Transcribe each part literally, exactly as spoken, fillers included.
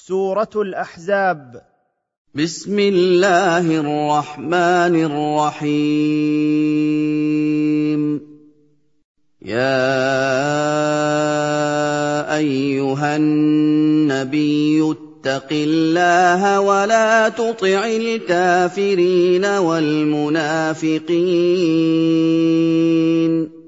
سورة الأحزاب. بسم الله الرحمن الرحيم. يا أيها النبي اتق الله ولا تطع الكافرين والمنافقين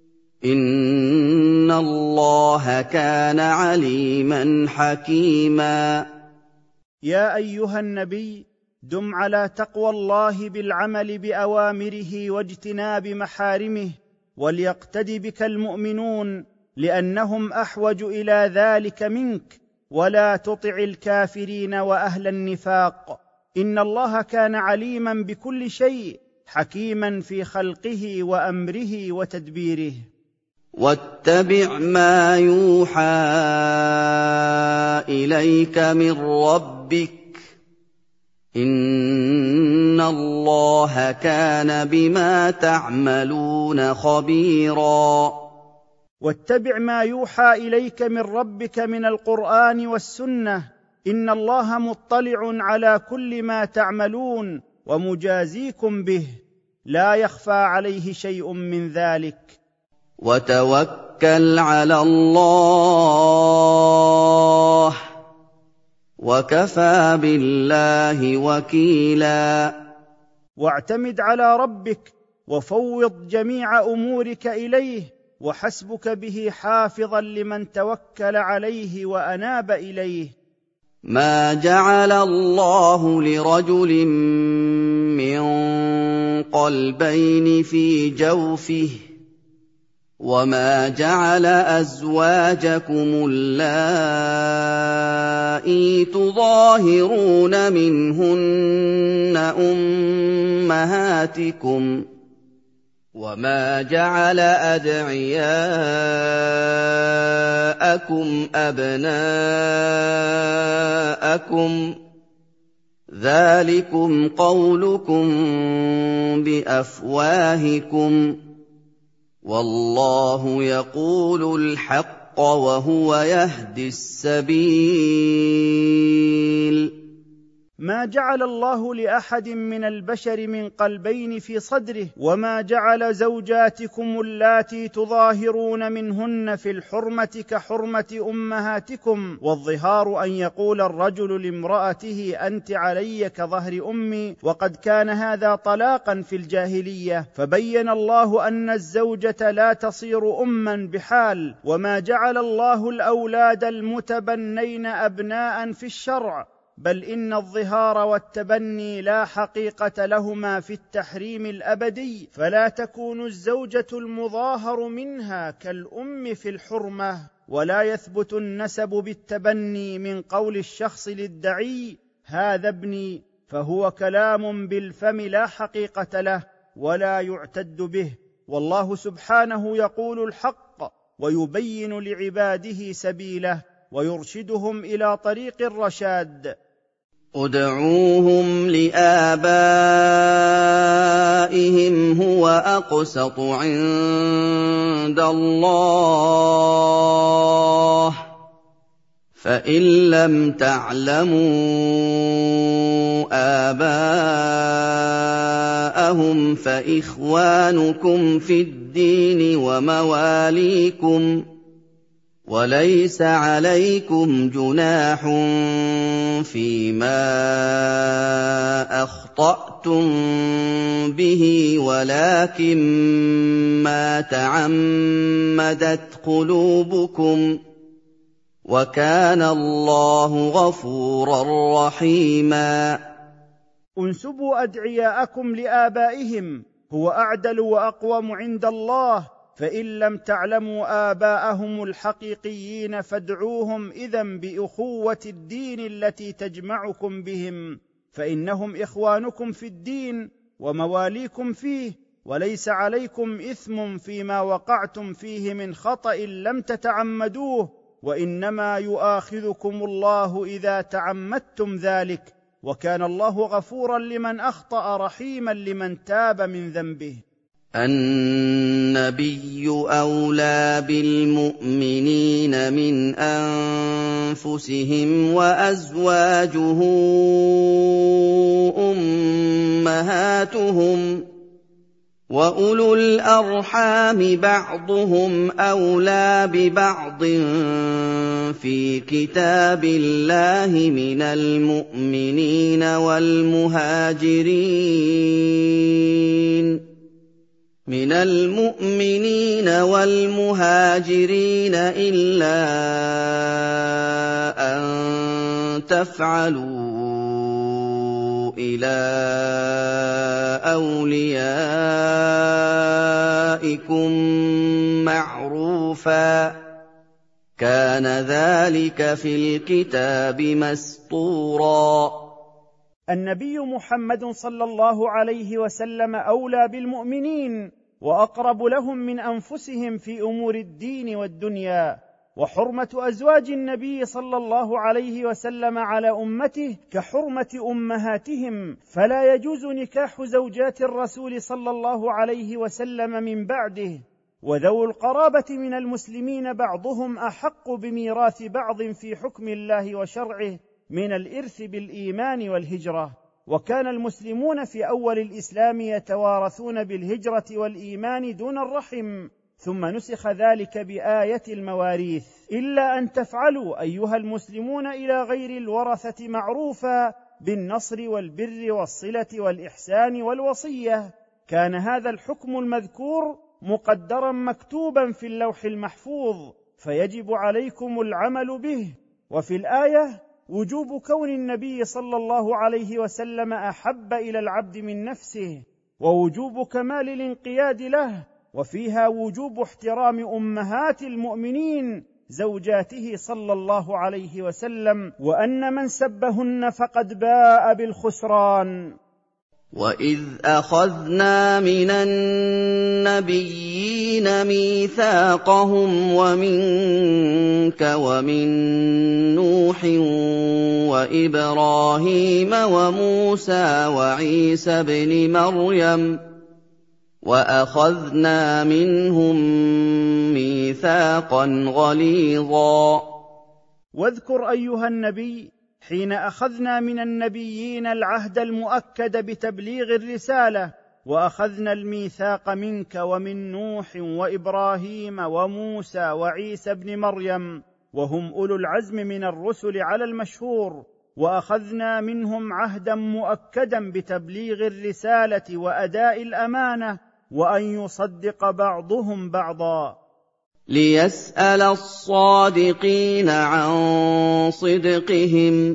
إن الله كان عليما حكيما. يا أيها النبي دم على تقوى الله بالعمل بأوامره واجتناب محارمه، وليقتدي بك المؤمنون لأنهم أحوج إلى ذلك منك، ولا تطع الكافرين وأهل النفاق إن الله كان عليما بكل شيء حكيما في خلقه وأمره وتدبيره. واتبع ما يوحى إليك من ربك إن الله كان بما تعملون خبيرا. واتبع ما يوحى إليك من ربك من القرآن والسنة إن الله مطلع على كل ما تعملون ومجازيكم به، لا يخفى عليه شيء من ذلك. وتوكل على الله وكفى بالله وكيلا. واعتمد على ربك وفوض جميع أمورك إليه، وحسبك به حافظا لمن توكل عليه وأناب إليه. ما جعل الله لرجل من قلبين في جوفه وما جعل أزواجكم اللائي تظاهرون منهن أمهاتكم وما جعل أدعياءكم أبناءكم ذلكم قولكم بأفواهكم والله يقول الحق وهو يهدي السبيل. ما جعل الله لأحد من البشر من قلبين في صدره، وما جعل زوجاتكم اللاتي تظاهرون منهن في الحرمة كحرمة أمهاتكم، والظهار أن يقول الرجل لامرأته أنت علي كظهر أمي، وقد كان هذا طلاقا في الجاهلية، فبين الله أن الزوجة لا تصير أما بحال. وما جعل الله الأولاد المتبنين أبناء في الشرع، بل إن الظهار والتبني لا حقيقة لهما في التحريم الأبدي، فلا تكون الزوجة المظاهر منها كالأم في الحرمة، ولا يثبت النسب بالتبني من قول الشخص للدعي هذا ابني، فهو كلام بالفم لا حقيقة له ولا يعتد به. والله سبحانه يقول الحق ويبين لعباده سبيله ويرشدهم إلى طريق الرشاد. ادعوهم لآبائهم هو أقسط عند الله فإن لم تعلموا آباءهم فإخوانكم في الدين ومواليكم وليس عليكم جناح فيما أخطأتم به ولكن ما تعمدت قلوبكم وكان الله غفورا رحيما. انسبوا أدعياءكم لآبائهم هو أعدل وأقوم عند الله، فإن لم تعلموا آباءهم الحقيقيين فادعوهم إذن بأخوة الدين التي تجمعكم بهم، فإنهم إخوانكم في الدين ومواليكم فيه، وليس عليكم إثم فيما وقعتم فيه من خطأ لم تتعمدوه، وإنما يؤاخذكم الله إذا تعمدتم ذلك، وكان الله غفورا لمن أخطأ رحيما لمن تاب من ذنبه. النبي أولى بالمؤمنين من أنفسهم وأزواجه أمهاتهم وأولو الأرحام بعضهم أولى ببعض في كتاب الله من المؤمنين والمهاجرين من المؤمنين والمهاجرين إلا أن تفعلوا إلى أوليائكم معروفا كان ذلك في الكتاب مسطورا. النبي محمد صلى الله عليه وسلم أولى بالمؤمنين وأقرب لهم من أنفسهم في أمور الدين والدنيا، وحرمة أزواج النبي صلى الله عليه وسلم على أمته كحرمة أمهاتهم، فلا يجوز نكاح زوجات الرسول صلى الله عليه وسلم من بعده. وذوو القرابة من المسلمين بعضهم أحق بميراث بعض في حكم الله وشرعه من الإرث بالإيمان والهجرة، وكان المسلمون في أول الإسلام يتوارثون بالهجرة والإيمان دون الرحم، ثم نسخ ذلك بآية المواريث، إلا أن تفعلوا أيها المسلمون إلى غير الورثة معروفا بالنصر والبر والصلة والإحسان والوصية. كان هذا الحكم المذكور مقدرا مكتوبا في اللوح المحفوظ، فيجب عليكم العمل به. وفي الآية وجوب كون النبي صلى الله عليه وسلم أحب إلى العبد من نفسه، ووجوب كمال الانقياد له، وفيها وجوب احترام أمهات المؤمنين زوجاته صلى الله عليه وسلم، وأن من سبهن فقد باء بالخسران. وَإِذْ أَخَذْنَا مِنَ النَّبِيِّينَ مِيثَاقَهُمْ وَمِنكَ وَمِن نُّوحٍ وَإِبْرَاهِيمَ وَمُوسَىٰ وَعِيسَى ابْنِ مَرْيَمَ وَأَخَذْنَا مِنْهُم مِّيثَاقًا غَلِيظًا. واذكر أيها النبي حين أخذنا من النبيين العهد المؤكد بتبليغ الرسالة، وأخذنا الميثاق منك ومن نوح وإبراهيم وموسى وعيسى ابن مريم، وهم أولو العزم من الرسل على المشهور، وأخذنا منهم عهدا مؤكدا بتبليغ الرسالة وأداء الأمانة، وأن يصدق بعضهم بعضا، ليسأل الصادقين عن صدقهم،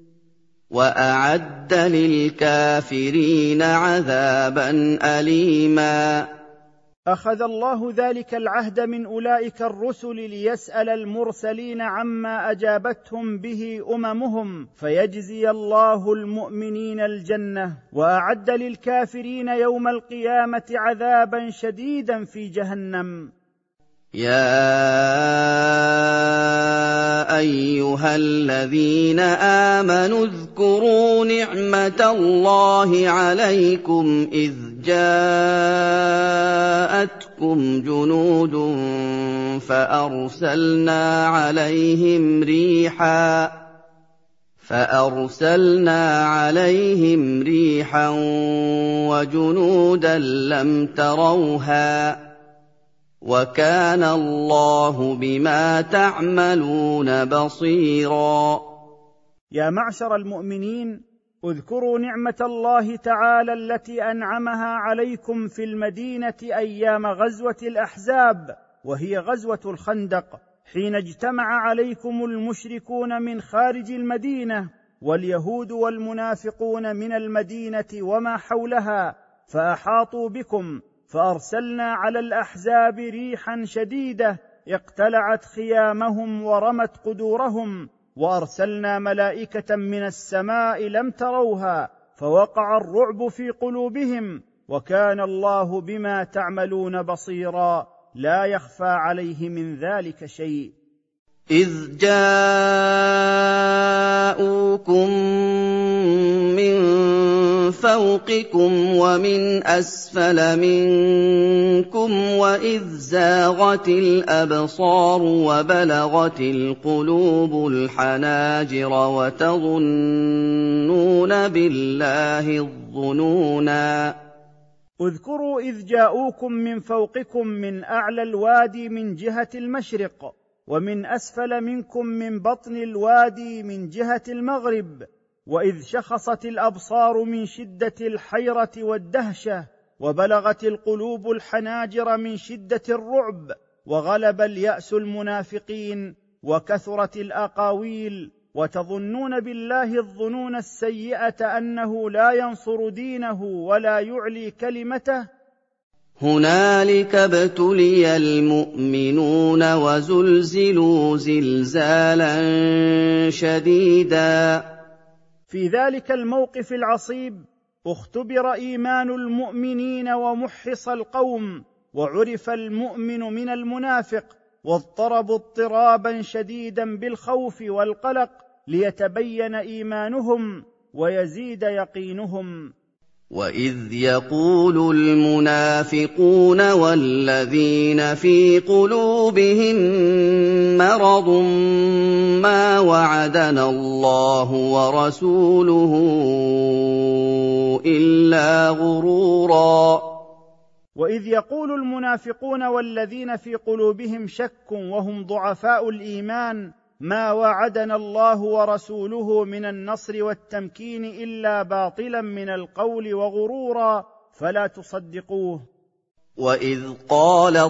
وأعد للكافرين عذابا أليما. أخذ الله ذلك العهد من أولئك الرسل ليسأل المرسلين عما أجابتهم به أممهم، فيجزي الله المؤمنين الجنة، وأعد للكافرين يوم القيامة عذابا شديدا في جهنم. يا أيها الذين آمنوا اذكروا نعمة الله عليكم إذ جاءتكم جنود فأرسلنا عليهم ريحا فأرسلنا عليهم ريحا وجنودا لم تروها وكان الله بما تعملون بصيرا. يا معشر المؤمنين، اذكروا نعمة الله تعالى التي أنعمها عليكم في المدينة أيام غزوة الأحزاب، وهي غزوة الخندق، حين اجتمع عليكم المشركون من خارج المدينة واليهود والمنافقون من المدينة وما حولها، فأحاطوا بكم، فأرسلنا على الأحزاب ريحا شديدة اقتلعت خيامهم ورمت قدورهم، وأرسلنا ملائكة من السماء لم تروها، فوقع الرعب في قلوبهم، وكان الله بما تعملون بصيرا، لا يخفى عليه من ذلك شيء. إذ جاءوكم من فَوْقِكُمْ وَمِنْ أَسْفَلَ مِنكُمْ وَإِذْ زَاغَتِ الْأَبْصَارُ وَبَلَغَتِ الْقُلُوبُ الْحَنَاجِرَ وَتَظُنُّونَ بِاللَّهِ الظُّنُونَا. اذكروا إذ جاءوكم من فوقكم من أعلى الوادي من جهة المشرق، ومن أسفل منكم من بطن الوادي من جهة المغرب، وإذ شخصت الأبصار من شدة الحيرة والدهشة، وبلغت القلوب الحناجر من شدة الرعب، وغلب اليأس المنافقين، وكثرت الأقاويل، وتظنون بالله الظنون السيئة أنه لا ينصر دينه ولا يعلي كلمته. هُنَالِكَ ابْتُلِيَ الْمُؤْمِنُونَ وَزُلْزِلُوا زِلْزَالًا شَدِيدًا. في ذلك الموقف العصيب اختبر إيمان المؤمنين ومحص القوم، وعرف المؤمن من المنافق، واضطربوا اضطرابا شديدا بالخوف والقلق ليتبين إيمانهم ويزيد يقينهم. وَإِذْ يَقُولُ الْمُنَافِقُونَ وَالَّذِينَ فِي قُلُوبِهِم مَّرَضٌ مَّا وَعَدَنَا اللَّهُ وَرَسُولُهُ إِلَّا غُرُورًا. وإذ يقول المنافقون والذين في قلوبهم شك وهم ضعفاء الإيمان ما وعدنا الله ورسوله من النصر والتمكين إلا باطلا من القول وغرورا، فلا تصدقوه. وَإِذْ قَالَت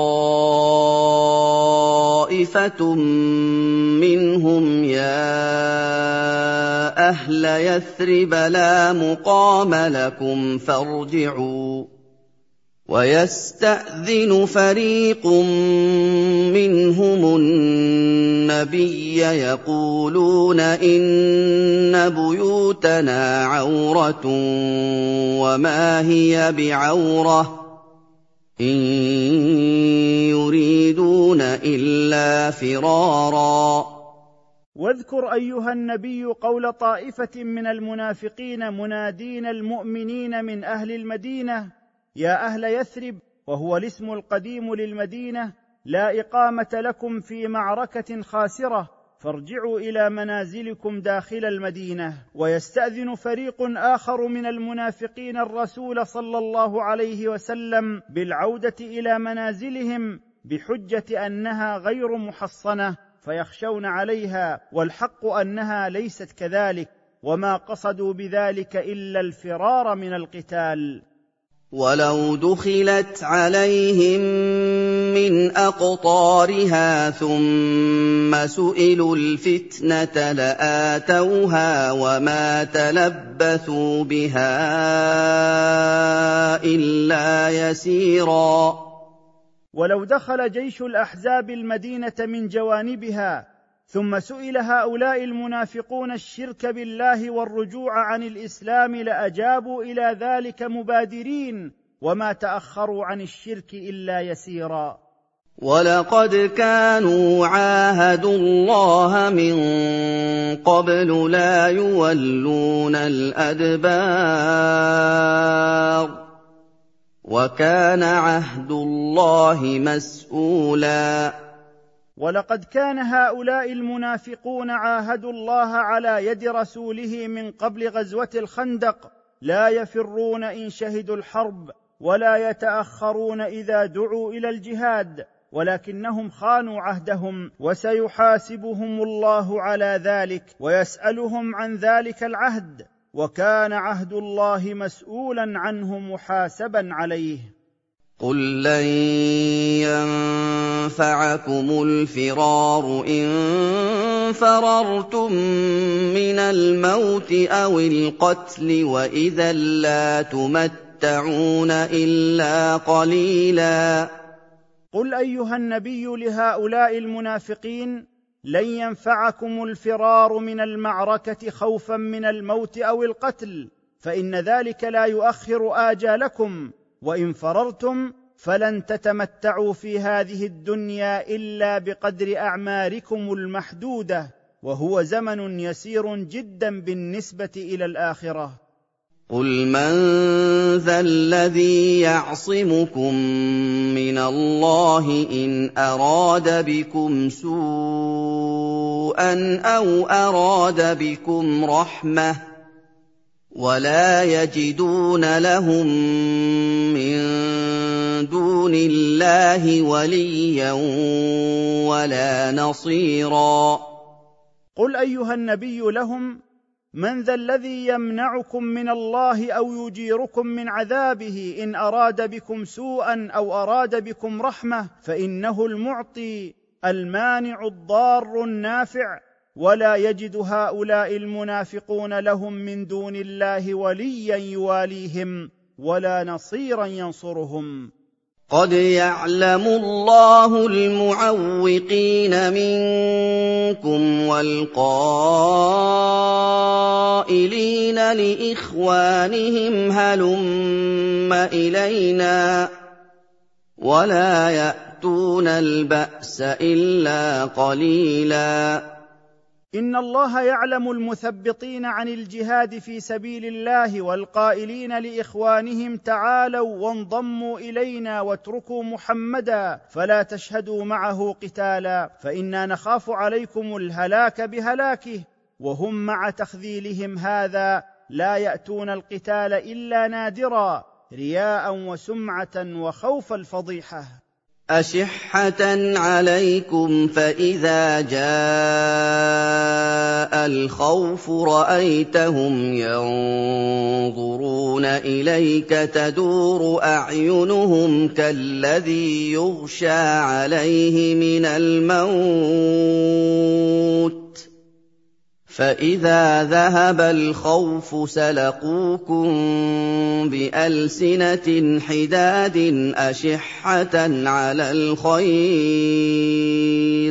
طَّائِفَةٌ مِّنْهُمْ يَا أَهْلَ يَثْرِبَ لَا مُقَامَ لَكُمْ فَارْجِعُوا، وَيَسْتَأْذِنُ فَرِيقٌ مِّنْهُمُ النَّبِيَّ يَقُولُونَ إِنَّ بُيُوتَنَا عَوْرَةٌ وَمَا هِيَ بِعَوْرَةٍ إِن يُرِيدُونَ إِلَّا فِرَارًا. واذكر أيها النبي قول طائفة من المنافقين منادين المؤمنين من أهل المدينة: يا أهل يثرب، وهو الاسم القديم للمدينة: لا إقامة لكم في معركة خاسرة، فارجعوا إلى منازلكم داخل المدينة. ويستأذن فريق آخر من المنافقين الرسول صلى الله عليه وسلم بالعودة إلى منازلهم بحجة أنها غير محصنة فيخشون عليها، والحق أنها ليست كذلك، وما قصدوا بذلك إلا الفرار من القتال. وَلَوْ دُخِلَتْ عَلَيْهِم مِّنْ أَقْطَارِهَا ثُمَّ سُئِلُوا الْفِتْنَةَ لَآتَوْهَا وَمَا تَلَبَّثُوا بِهَا إِلَّا يَسِيرًا. ولو دخل جيش الأحزاب المدينة من جوانبها ثم سئل هؤلاء المنافقون الشرك بالله والرجوع عن الإسلام لأجابوا إلى ذلك مبادرين، وما تأخروا عن الشرك إلا يسيرا. وَلَقَدْ كَانُوا عَاهَدُوا اللَّهَ مِن قَبْلُ لَا يُوَلُّونَ الْأَدْبَارَ وَكَانَ عَهْدُ اللَّهِ مَسْئُولًا. ولقد كان هؤلاء المنافقون عاهدوا الله على يد رسوله من قبل غزوة الخندق، لا يفرون إن شهدوا الحرب، ولا يتأخرون إذا دعوا إلى الجهاد، ولكنهم خانوا عهدهم، وسيحاسبهم الله على ذلك ويسألهم عن ذلك العهد، وكان عهد الله مسؤولا عنه محاسبا عليه. قُل لَّن يَنفَعَكُمُ الْفِرَارُ إِن فَرَرْتُم مِّنَ الْمَوْتِ أَوِ الْقَتْلِ وَإِذًا لَّا تُمَتَّعُونَ إِلَّا قَلِيلًا. قل أيها النبي لهؤلاء المنافقين: لن ينفعكم الفرار من المعركة خوفا من الموت أو القتل، فإن ذلك لا يؤخر آجالكم، وإن فررتم فلن تتمتعوا في هذه الدنيا إلا بقدر أعماركم المحدودة، وهو زمن يسير جدا بالنسبة إلى الآخرة. قُلْ مَن ذَا الَّذِي يَعْصِمُكُم مِّنَ اللَّهِ إِنْ أَرَادَ بِكُمْ سُوءًا أَوْ أَرَادَ بِكُمْ رَحْمَةً ۚ وَلَا يَجِدُونَ لَهُم مِّن دُونِ اللَّهِ وَلِيًّا وَلَا نَصِيرًا. قل أيها النبي لهم: من ذا الذي يمنعكم من الله أو يجيركم من عذابه إن أراد بكم سوءا أو أراد بكم رحمة، فإنه المعطي المانع الضار النافع، ولا يجد هؤلاء المنافقون لهم من دون الله وليا يواليهم ولا نصيرا ينصرهم. قد يعلم الله المعوقين منكم والقائلين لإخوانهم هلم إلينا، ولا يأتون البأس إلا قليلا. إن الله يعلم المثبطين عن الجهاد في سبيل الله والقائلين لإخوانهم تعالوا وانضموا إلينا واتركوا محمدا فلا تشهدوا معه قتالا، فإنا نخاف عليكم الهلاك بهلاكه، وهم مع تخذيلهم هذا لا يأتون القتال إلا نادرا رياء وسمعة وخوف الفضيحة. أشحة عليكم فإذا جاء الخوف رأيتهم ينظرون إليك تدور أعينهم كالذي يغشى عليه من الموت، فإذا ذهب الخوف سلقوكم بألسنة حداد أشحة على الخير،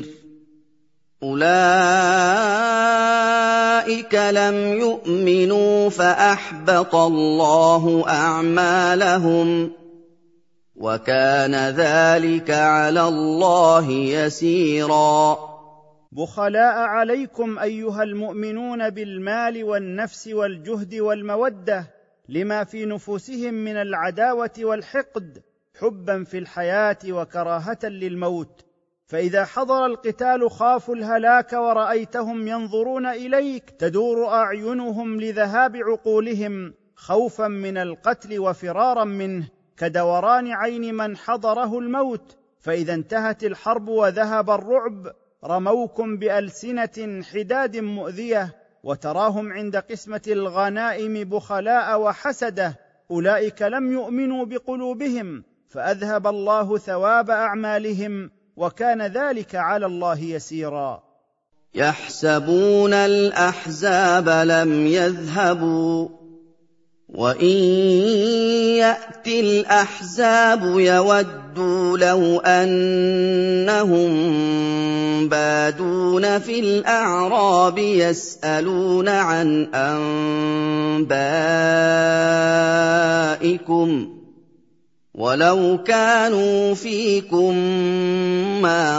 أولئك لم يؤمنوا فأحبط الله أعمالهم، وكان ذلك على الله يسيرا. بخلاء عليكم أيها المؤمنون بالمال والنفس والجهد والمودة لما في نفوسهم من العداوة والحقد، حبا في الحياة وكراهة للموت، فإذا حضر القتال خافوا الهلاك ورأيتهم ينظرون إليك تدور أعينهم لذهاب عقولهم خوفا من القتل وفرارا منه، كدوران عين من حضره الموت، فإذا انتهت الحرب وذهب الرعب رموكم بألسنة حداد مؤذية، وتراهم عند قسمة الغنائم بخلاء وحسدة، أولئك لم يؤمنوا بقلوبهم فأذهب الله ثواب أعمالهم، وكان ذلك على الله يسيرا. يحسبون الأحزاب لم يذهبوا، وإن يأتي الأحزاب يودوا لو أنهم بادون في الأعراب يسألون عن أنبائكم، ولو كانوا فيكم ما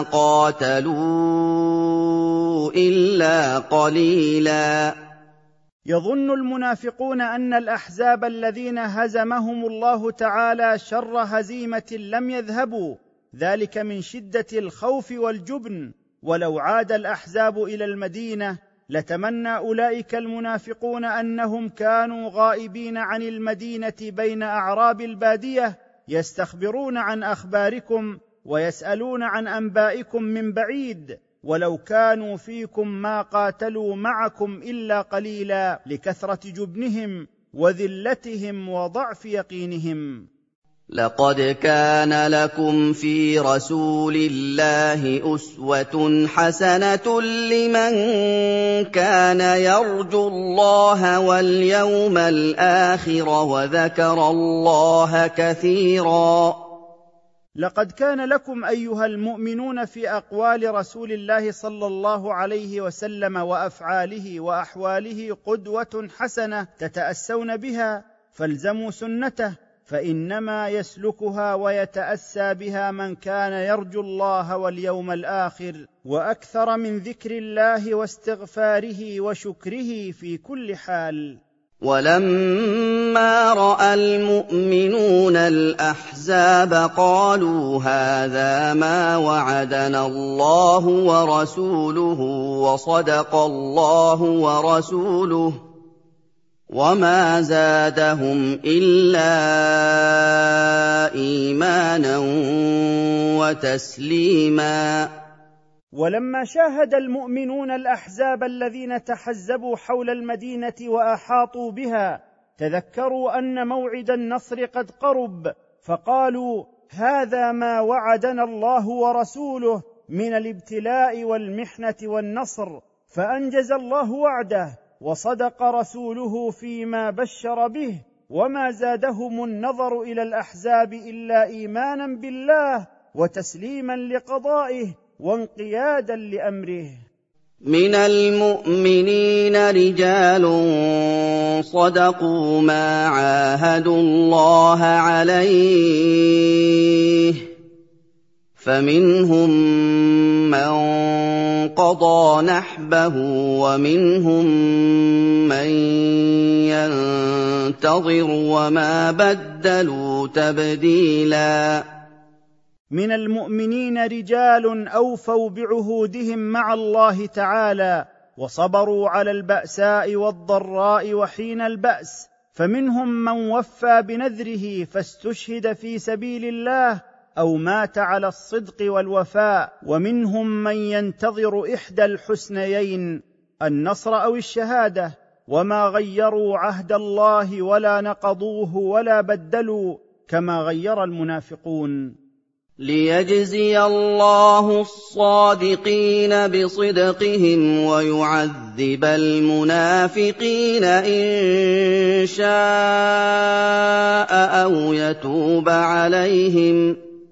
قاتلوا إلا قليلا. يظن المنافقون أن الأحزاب الذين هزمهم الله تعالى شر هزيمة لم يذهبوا، ذلك من شدة الخوف والجبن، ولو عاد الأحزاب إلى المدينة لتمنى أولئك المنافقون أنهم كانوا غائبين عن المدينة بين أعراب البادية يستخبرون عن أخباركم ويسألون عن أنبائكم من بعيد، ولو كانوا فيكم ما قاتلوا معكم إلا قليلا، لكثرة جبنهم وذلتهم وضعف يقينهم. لقد كان لكم في رسول الله أسوة حسنة لمن كان يرجو الله واليوم الآخر وذكر الله كثيرا. لقد كان لكم أيها المؤمنون في أقوال رسول الله صلى الله عليه وسلم وأفعاله وأحواله قدوة حسنة تتأسون بها، فالزموا سنته، فإنما يسلكها ويتأسى بها من كان يرجو الله واليوم الآخر، وأكثر من ذكر الله واستغفاره وشكره في كل حال. وَلَمَّا رَأَى الْمُؤْمِنُونَ الْأَحْزَابَ قَالُوا هَٰذَا مَا وَعَدَنَا اللَّهُ وَرَسُولُهُ وَصَدَقَ اللَّهُ وَرَسُولُهُ ۚ وَمَا زَادَهُمْ إِلَّا إِيمَانًا وَتَسْلِيمًا. ولما شاهد المؤمنون الأحزاب الذين تحزبوا حول المدينة وأحاطوا بها، تذكروا أن موعد النصر قد قرب، فقالوا هذا ما وعدنا الله ورسوله من الابتلاء والمحنة والنصر، فأنجز الله وعده وصدق رسوله فيما بشر به، وما زادهم النظر إلى الأحزاب إلا إيمانا بالله وتسليما لقضائه وانقيادا لأمره. من المؤمنين رجال صدقوا ما عاهدوا الله عليه، فمنهم من قضى نحبه ومنهم من ينتظر وما بدلوا تبديلا. من المؤمنين رجال أوفوا بعهودهم مع الله تعالى وصبروا على البأساء والضراء وحين البأس، فمنهم من وفى بنذره فاستشهد في سبيل الله أو مات على الصدق والوفاء، ومنهم من ينتظر إحدى الحسنيين النصر أو الشهادة، وما غيروا عهد الله ولا نقضوه ولا بدلوا كما غير المنافقون. ليجزي الله الصادقين بصدقهم ويعذب المنافقين إن شاء أو يتوب عليهم،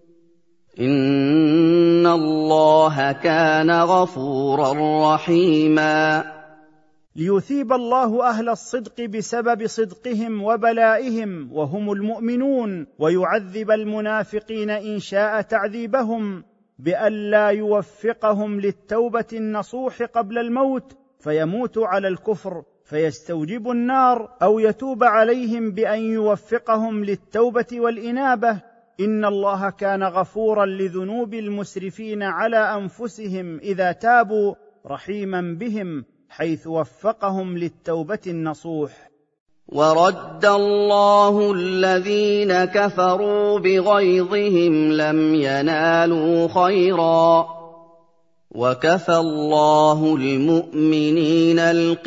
إن الله كان غفورا رحيما. ليثيب الله أهل الصدق بسبب صدقهم وبلائهم وهم المؤمنون، ويعذب المنافقين إن شاء تعذيبهم بألا يوفقهم للتوبة النصوح قبل الموت فيموتوا على الكفر فيستوجبوا النار، أو يتوب عليهم بأن يوفقهم للتوبة والإنابة. إن الله كان غفورا لذنوب المسرفين على أنفسهم إذا تابوا، رحيما بهم حيث وفقهم للتوبة النصوح. ورد الله الذين كفروا بغيظهم لم ينالوا خيرا، وكفى الله المؤمنين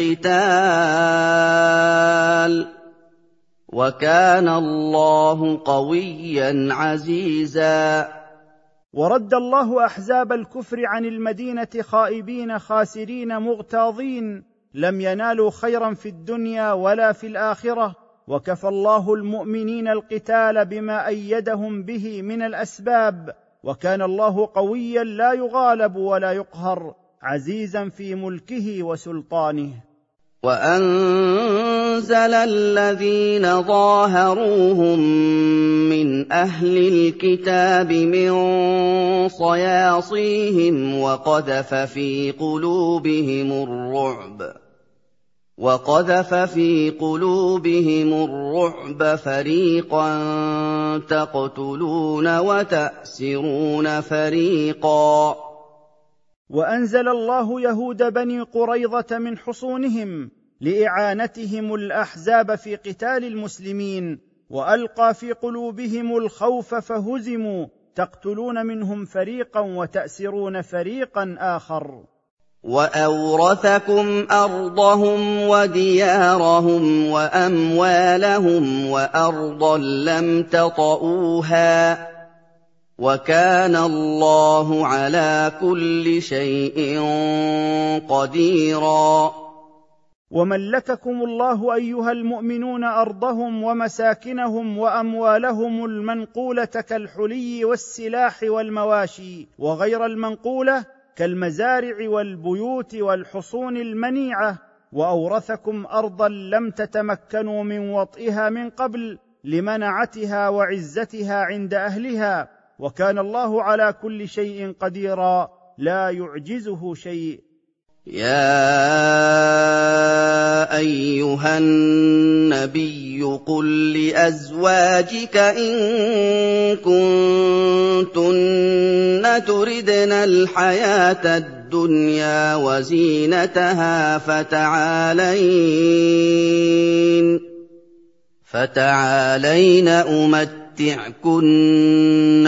القتال، وكان الله قويا عزيزا. ورد الله أحزاب الكفر عن المدينة خائبين خاسرين مغتاظين، لم ينالوا خيرا في الدنيا ولا في الآخرة، وكفى الله المؤمنين القتال بما أيدهم به من الأسباب، وكان الله قويا لا يغالب ولا يقهر، عزيزا في ملكه وسلطانه. وأنزل الذين ظاهروهم من أهل الكتاب من صياصيهم وقذف في قلوبهم الرعب وقذف في قلوبهم الرعب فريقا تقتلون وتأسرون فريقا. وأنزل الله يهود بني قريظة من حصونهم لإعانتهم الأحزاب في قتال المسلمين، وألقى في قلوبهم الخوف فهزموا، تقتلون منهم فريقا وتأسرون فريقا آخر. وأورثكم أرضهم وديارهم وأموالهم وأرضا لم تطئوها، وكان الله على كل شيء قديرا. وملككم الله أيها المؤمنون أرضهم ومساكنهم وأموالهم المنقولة كالحلي والسلاح والمواشي، وغير المنقولة كالمزارع والبيوت والحصون المنيعة، وأورثكم أرضا لم تتمكنوا من وطئها من قبل لمنعتها وعزتها عند أهلها، وكان الله على كل شيء قديرا لا يعجزه شيء. يَا أَيُّهَا النَّبِيُّ قُل لِّأَزْوَاجِكَ إِن كُنتُنَّ تُرِدْنَ الْحَيَاةَ الدُّنْيَا وَزِينَتَهَا فَتَعَالَيْنَ فَتَعَالَيْنَ أُمَتِّعْكُنَّ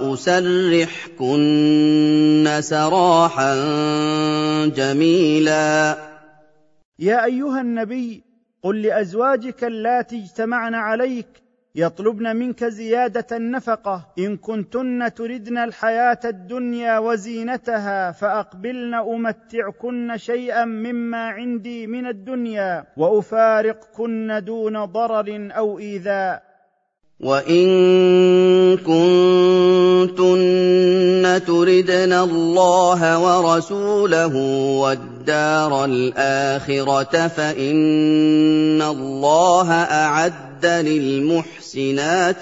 وَأُسَرِّحْكُنَّ سَرَاحًا جَمِيلًا. يا أيها النبي قل لأزواجك اللاتي اجتمعن عليك يطلبن منك زيادة النفقة إن كنتن تردن الحياة الدنيا وزينتها فأقبلن أمتعكن شيئا مما عندي من الدنيا وأفارقكن دون ضرر أو إيذاء. وَإِن كُنتُنَّ تُرِدْنَ اللَّهَ وَرَسُولَهُ وَالدَّارَ الْآخِرَةَ فَإِنَّ اللَّهَ أَعَدَّ لِلْمُحْسِنَاتِ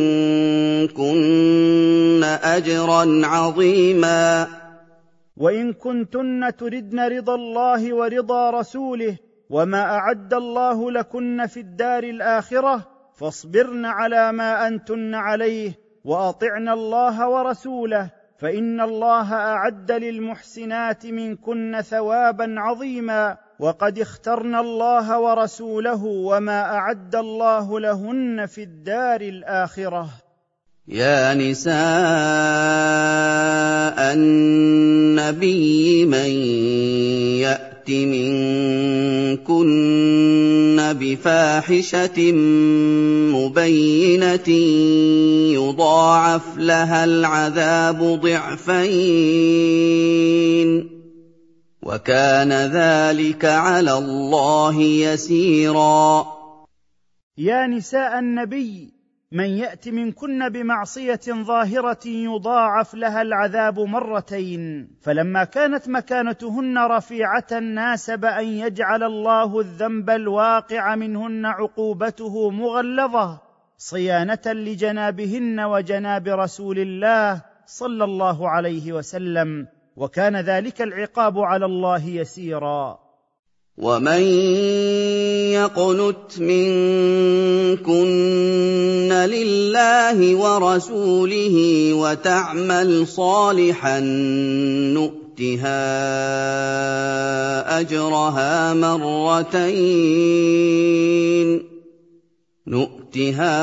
مِنكُنَّ أَجْرًا عَظِيمًا. وإن كنتن تردن رضا الله ورضا رسوله وما أعد الله لكن في الدار الآخرة فاصبرن على ما أنتن عليه وأطعن الله ورسوله فإن الله أعد للمحسنات منكن ثوابا عظيما وقد اخترن الله ورسوله وما أعد الله لهن في الدار الآخرة. يا نساء النبي من يأت منكن بفاحشة مبينة يضاعف لها العذاب ضعفين وكان ذلك على الله يسيرا. يا نساء النبي من يأت منكن بمعصية ظاهرة يضاعف لها العذاب مرتين. فلما كانت مكانتهن رفيعة ناسب أن يجعل الله الذنب الواقع منهن عقوبته مغلظة صيانة لجنابهن وجناب رسول الله صلى الله عليه وسلم وكان ذلك العقاب على الله يسيرا. ومن يقنت منكن لله ورسوله وتعمل صالحا نؤتها أجرها مرتين نؤتها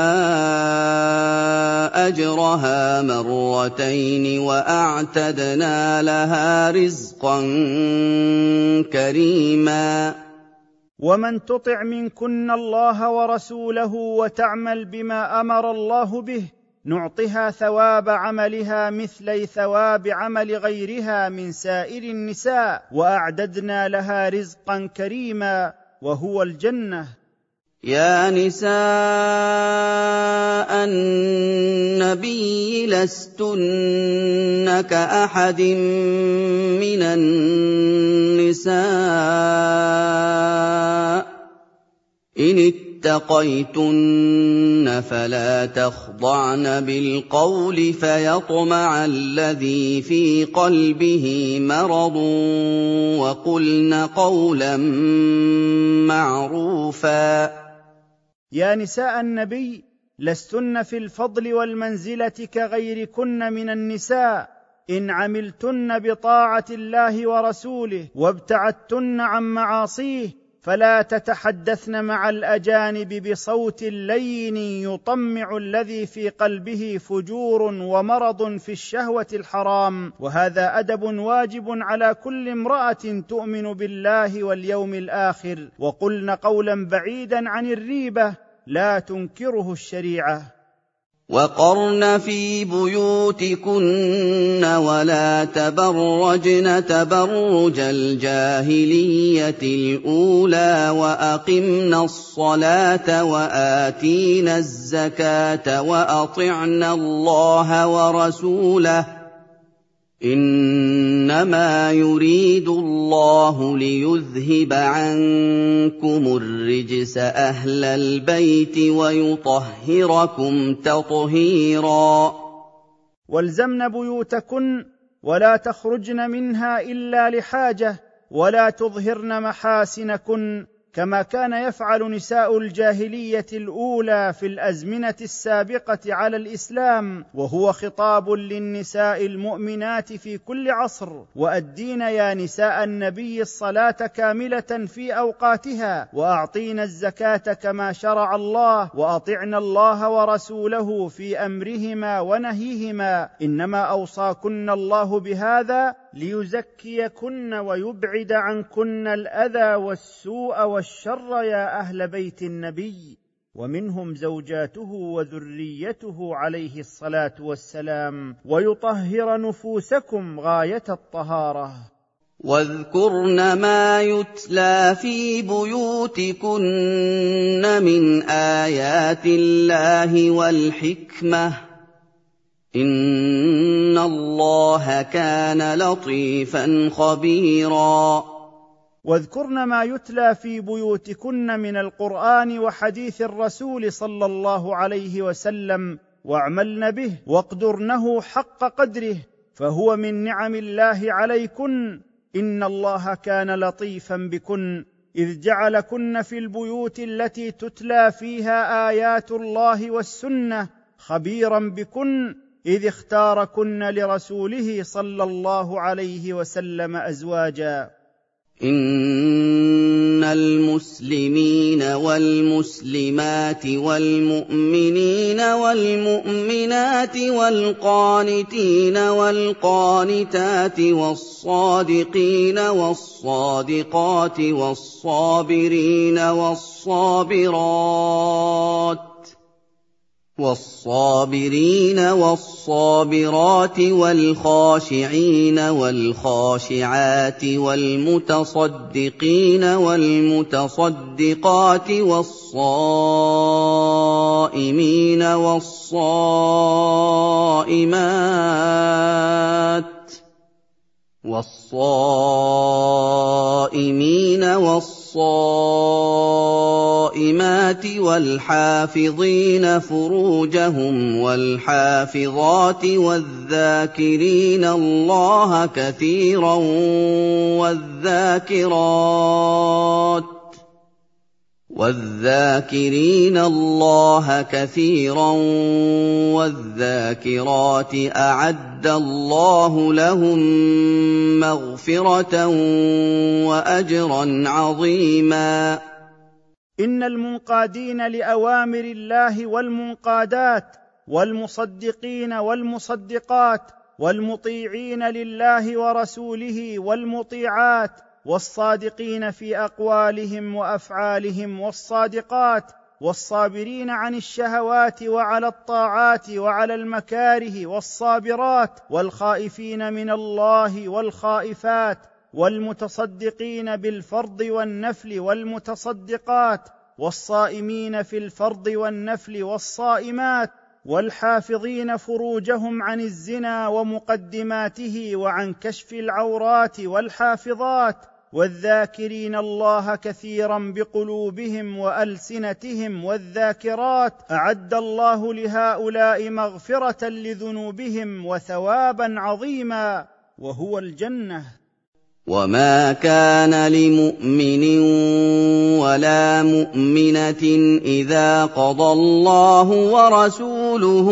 أجرها مرتين وأعتدنا لها رزقا كريما. ومن تطع منكن الله ورسوله وتعمل بما أمر الله به نعطها ثواب عملها مثلي ثواب عمل غيرها من سائر النساء وأعددنا لها رزقا كريما وهو الجنة. يا نساء النبي لستن كأحد من النساء إن اتقيتن فلا تخضعن بالقول فيطمع الذي في قلبه مرض وقلن قولا معروفا. يا نساء النبي لستن في الفضل والمنزلة كغيركن من النساء إن عملتن بطاعة الله ورسوله وابتعدتن عن معاصيه فلا تتحدثن مع الأجانب بصوت لين يطمع الذي في قلبه فجور ومرض في الشهوة الحرام وهذا أدب واجب على كل امرأة تؤمن بالله واليوم الآخر وقلن قولا بعيدا عن الريبة لا تنكره الشريعة. وقرن في بيوتكن ولا تبرجن تبرج الجاهلية الأولى وأقمنا الصلاة وآتينا الزكاة وأطعنا الله ورسوله إنما يريد الله ليذهب عنكم الرجس أهل البيت ويطهركم تطهيرا. والزمن بيوتكن ولا تخرجن منها إلا لحاجة ولا تظهرن محاسنكن كما كان يفعل نساء الجاهليه الاولى في الازمنه السابقه على الاسلام، وهو خطاب للنساء المؤمنات في كل عصر. وادين يا نساء النبي الصلاه كامله في اوقاتها، واعطينا الزكاه كما شرع الله، واطعنا الله ورسوله في امرهما ونهيهما، انما اوصاكن الله بهذا ليزكيكن ويبعد عنكن الأذى والسوء والشر يا أهل بيت النبي. ومنهم زوجاته وذريته عليه الصلاة والسلام، ويطهر نفوسكم غاية الطهارة. واذكرن ما يتلى في بيوتكن من آيات الله والحكمة، إِنَّ اللَّهَ كَانَ لَطِيفًا خَبِيرًا. واذكرن ما يتلى في بيوتكن من القرآن وحديث الرسول صلى الله عليه وسلم، واعملن به واقدرنه حق قدره، فهو من نعم الله عليكن. إن الله كان لطيفا بكن، إذ جعلكن في البيوت التي تتلى فيها آيات الله والسنة، خبيرا بكن، إذ اختاركن لرسوله صلى الله عليه وسلم أزواجا. إن المسلمين والمسلمات والمؤمنين والمؤمنات والقانتين والقانتات والصادقين والصادقات والصابرين والصابرات والصابرين والصابرات والخاشعين والخاشعات والمتصدقين والمتصدقات والصائمين والصائمات والصائمين والصائمات والحافظين فروجهم والحافظات والذاكرين الله كثيرا والذاكرات والذاكرين الله كثيرا والذاكرات أعد الله لهم مغفرة وأجرا عظيما. إن المنقادين لأوامر الله والمنقادات، والمصدقين والمصدقات، والمطيعين لله ورسوله والمطيعات، والصادقين في أقوالهم وأفعالهم والصادقات، والصابرين عن الشهوات وعلى الطاعات وعلى المكاره والصابرات، والخائفين من الله والخائفات، والمتصدقين بالفرض والنفل والمتصدقات، والصائمين في الفرض والنفل والصائمات، والحافظين فروجهم عن الزنا ومقدماته وعن كشف العورات والحافظات، والذاكرين الله كثيرا بقلوبهم وألسنتهم والذاكرات، أعد الله لهؤلاء مغفرة لذنوبهم وثوابا عظيما، وهو الجنة. وما كان لمؤمن ولا مؤمنة إذا قضى الله ورسوله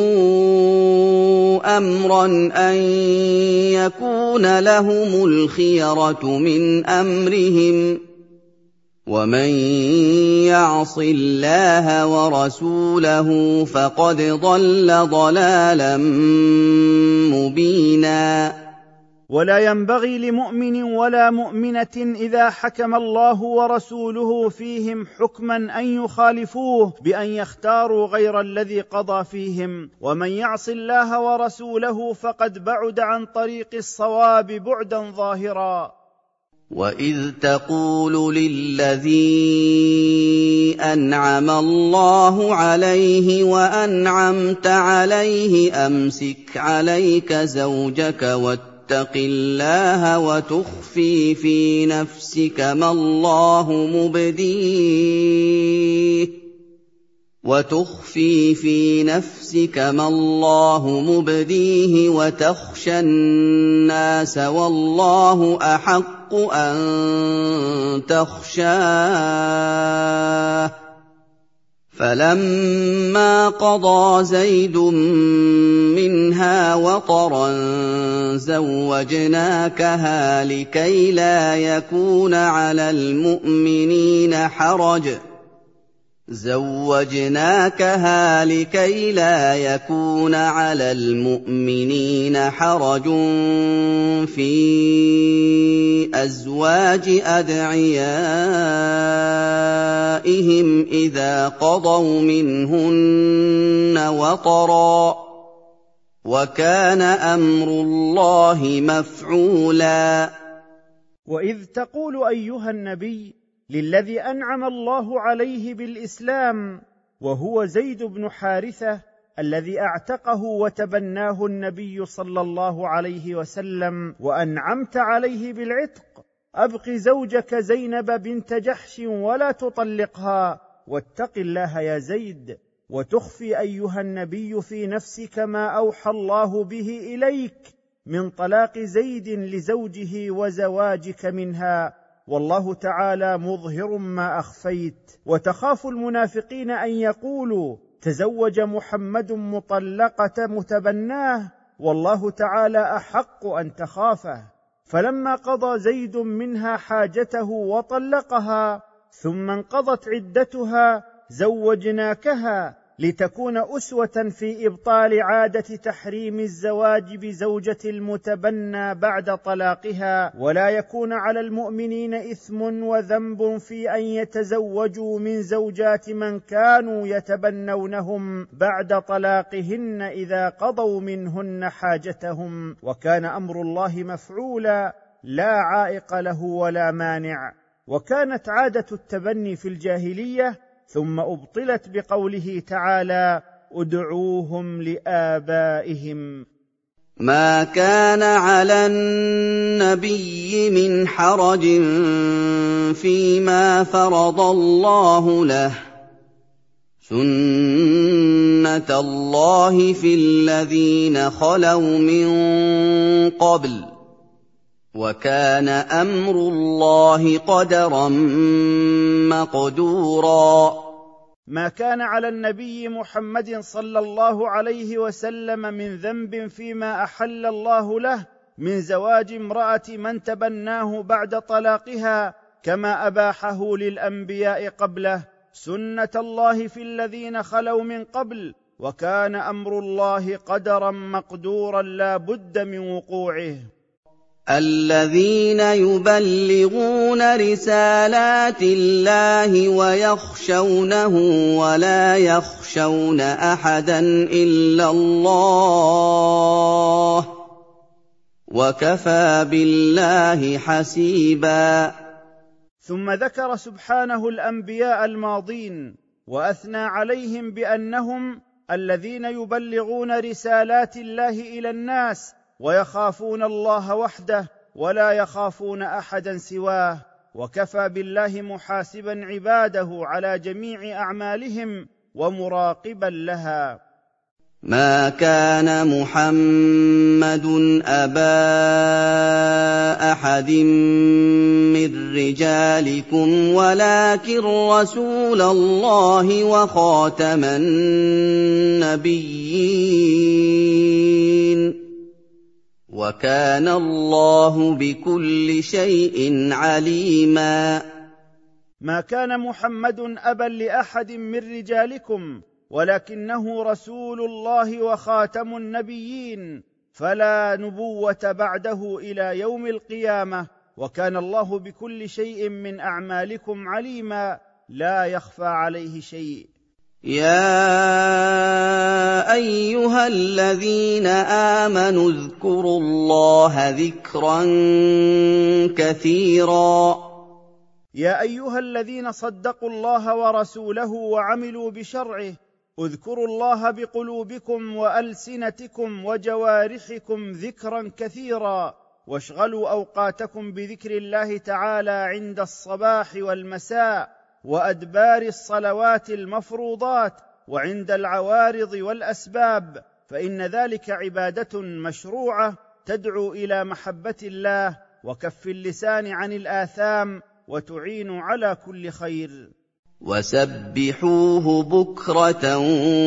أمرا أن يكون لهم الخيرة من أمرهم، ومن يعص الله ورسوله فقد ضل ضلالا مبينا. ولا ينبغي لمؤمن ولا مؤمنة إذا حكم الله ورسوله فيهم حكما أن يخالفوه بأن يختاروا غير الذي قضى فيهم، ومن يعص الله ورسوله فقد بعد عن طريق الصواب بعدا ظاهرا. وَإِذْ تَقُولُ لِلَّذِي أَنْعَمَ اللَّهُ عَلَيْهِ وَأَنْعَمْتَ عَلَيْهِ أَمْسِكْ عَلَيْكَ زَوْجَكَ وَاتَّقِ اللَّهَ وَتُخْفِي فِي نَفْسِكَ مَا اللَّهُ مُبْدِيهِ وتخفي في نفسك ما الله مبديه وتخشى الناس والله أحق أَحَقُّ أَن تَخْشَاهُ فَلَمَّا قَضَىٰ زَيْدٌ مِّنْهَا وَطَرًا زَوَّجْنَاكَهَا لِكَيْ لَا يَكُونَ عَلَى الْمُؤْمِنِينَ حَرَجٌ زوجناكها لكي لا يكون على المؤمنين حرج في أزواج أدعيائهم إذا قضوا منهن وطرا وكان أمر الله مفعولا. وإذ تقول أيها النبي للذي أنعم الله عليه بالإسلام وهو زيد بن حارثة الذي اعتقه وتبناه النبي صلى الله عليه وسلم وأنعمت عليه بالعتق: أبق زوجك زينب بنت جحش ولا تطلقها واتق الله يا زيد، وتخفي أيها النبي في نفسك ما أوحى الله به إليك من طلاق زيد لزوجه وزواجك منها، والله تعالى مظهر ما أخفيت. وتخاف المنافقين أن يقولوا تزوج محمد مطلقة متبناه، والله تعالى أحق أن تخافه. فلما قضى زيد منها حاجته وطلقها ثم انقضت عدتها زوجناكها لتكون أسوة في إبطال عادة تحريم الزواج بزوجة المتبنى بعد طلاقها، ولا يكون على المؤمنين إثم وذنب في أن يتزوجوا من زوجات من كانوا يتبنونهم بعد طلاقهن إذا قضوا منهن حاجتهم، وكان أمر الله مفعولا لا عائق له ولا مانع. وكانت عادة التبني في الجاهلية ثم أبطلت بقوله تعالى: ادعوهم لآبائهم. ما كان على النبي من حرج فيما فرض الله له، سنة الله في الذين خلوا من قبل، وكان أمر الله قدرا مقدورا. ما كان على النبي محمد صلى الله عليه وسلم من ذنب فيما أحل الله له من زواج امرأة من تبناه بعد طلاقها كما أباحه للأنبياء قبله، سنة الله في الذين خلوا من قبل، وكان أمر الله قدرا مقدورا لا بد من وقوعه. الذين يبلغون رسالات الله ويخشونه ولا يخشون أحدا إلا الله وكفى بالله حسيبا. ثم ذكر سبحانه الأنبياء الماضين وأثنى عليهم بأنهم الذين يبلغون رسالات الله إلى الناس ويخافون الله وحده ولا يخافون أحدا سواه، وكفى بالله محاسبا عباده على جميع أعمالهم ومراقبا لها. ما كان محمد أبا أحد من رجالكم ولكن رسول الله وخاتم النبيين، وكان الله بكل شيء عليما. ما كان محمد أبا لأحد من رجالكم ولكنه رسول الله وخاتم النبيين، فلا نبوة بعده إلى يوم القيامة، وكان الله بكل شيء من أعمالكم عليما لا يخفى عليه شيء. يا أيها الذين آمنوا اذكروا الله ذكرا كثيرا. يا أيها الذين صدقوا الله ورسوله وعملوا بشرعه، اذكروا الله بقلوبكم وألسنتكم وجوارحكم ذكرا كثيرا، واشغلوا أوقاتكم بذكر الله تعالى عند الصباح والمساء وأدبار الصلوات المفروضات وعند العوارض والأسباب، فإن ذلك عبادة مشروعة تدعو إلى محبة الله وكف اللسان عن الآثام وتعين على كل خير. وسبحوه بكرة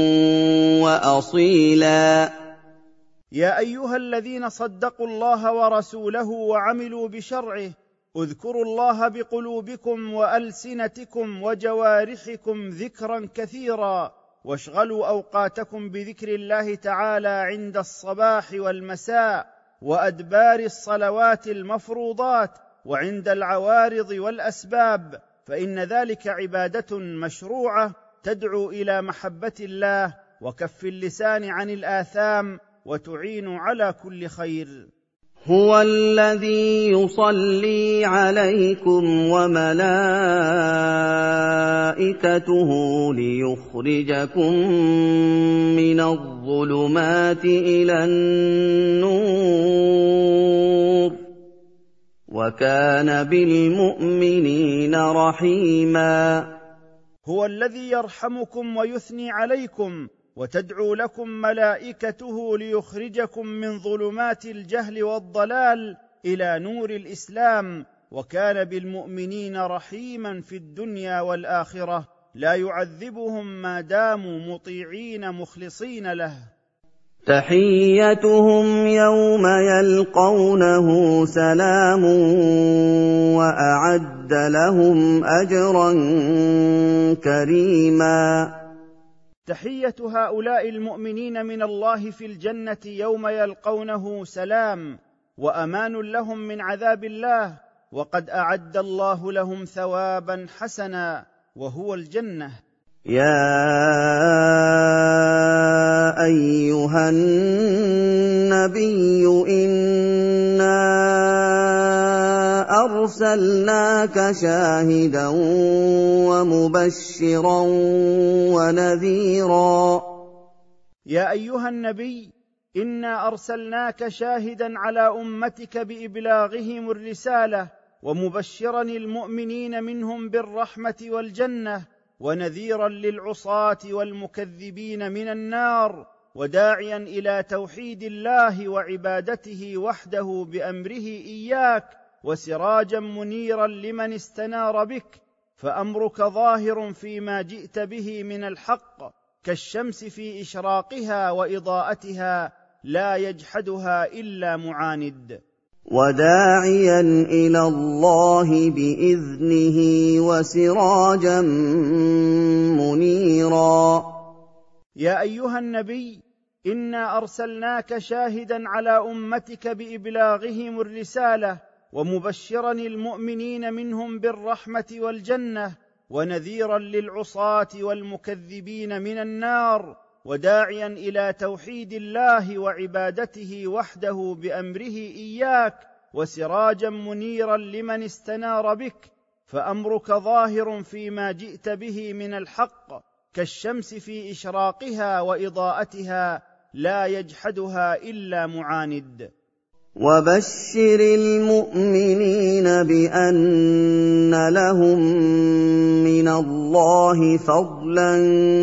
وأصيلا. يا أيها الذين صدقوا الله ورسوله وعملوا بشرعه، اذكروا الله بقلوبكم وألسنتكم وجوارحكم ذكرا كثيرا، واشغلوا أوقاتكم بذكر الله تعالى عند الصباح والمساء وأدبار الصلوات المفروضات وعند العوارض والأسباب، فإن ذلك عبادة مشروعة تدعو إلى محبة الله وكف اللسان عن الآثام وتعين على كل خير. هو الذي يصلي عليكم وملائكته ليخرجكم من الظلمات إلى النور، وكان بالمؤمنين رحيما. هو الذي يرحمكم ويثني عليكم وتدعو لكم ملائكته ليخرجكم من ظلمات الجهل والضلال إلى نور الإسلام، وكان بالمؤمنين رحيما في الدنيا والآخرة، لا يعذبهم ما داموا مطيعين مخلصين له. تحيتهم يوم يلقونه سلام وأعد لهم أجرا كريما. تحية هؤلاء المؤمنين من الله في الجنة يوم يلقونه سلام وأمان لهم من عذاب الله، وقد أعد الله لهم ثوابا حسنا وهو الجنة. يا أيها النبي إنا أرسلناك شاهدا ومبشرا ونذيرا. يا أيها النبي إنا أرسلناك شاهدا على أمتك بإبلاغهم الرسالة، ومبشرا المؤمنين منهم بالرحمة والجنة، ونذيرا للعصاة والمكذبين من النار، وداعيا إلى توحيد الله وعبادته وحده بأمره إياك، وسراجا منيرا لمن استنار بك. فأمرك ظاهر فيما جئت به من الحق كالشمس في إشراقها وإضاءتها، لا يجحدها إلا معاند. وداعيا إلى الله بإذنه وسراجا منيرا. يا أيها النبي إنا أرسلناك شاهدا على أمتك بإبلاغهم الرسالة، ومبشرا المؤمنين منهم بالرحمة والجنة، ونذيرا للعصاة والمكذبين من النار، وداعيا إلى توحيد الله وعبادته وحده بأمره إياك، وسراجا منيرا لمن استنار بك. فأمرك ظاهر فيما جئت به من الحق كالشمس في إشراقها وإضاءتها، لا يجحدها إلا معاند. وبشر المؤمنين بأن لهم من الله فضلا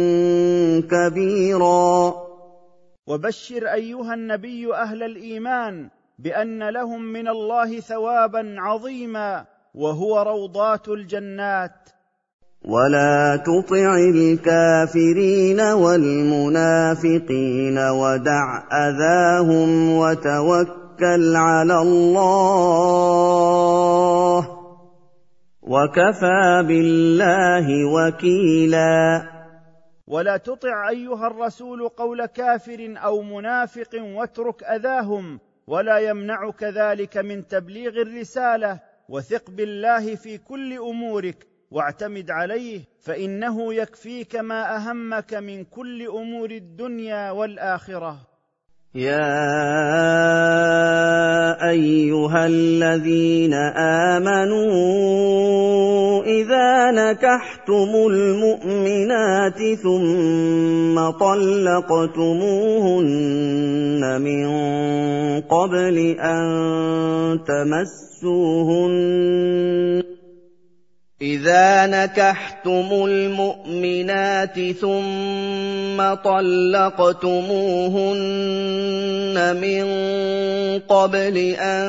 كبيرا. وبشر أيها النبي أهل الإيمان بأن لهم من الله ثوابا عظيما، وهو روضات الجنات. ولا تطع الكافرين والمنافقين ودع أذاهم وتوكل على الله، وكفى بالله وكيلا. ولا تطع أيها الرسول قول كافر أو منافق واترك أذاهم، ولا يمنعك ذلك من تبليغ الرسالة، وثق بالله في كل أمورك واعتمد عليه، فإنه يكفيك ما أهمك من كل أمور الدنيا والآخرة. يا أيها الذين آمنوا إذا نكحتم المؤمنات ثم طلقتموهن من قبل أن تمسوهن إِذَا نَكَحْتُمُ الْمُؤْمِنَاتِ ثُمَّ طَلَّقْتُمُوهُنَّ مِن قَبْلِ أَن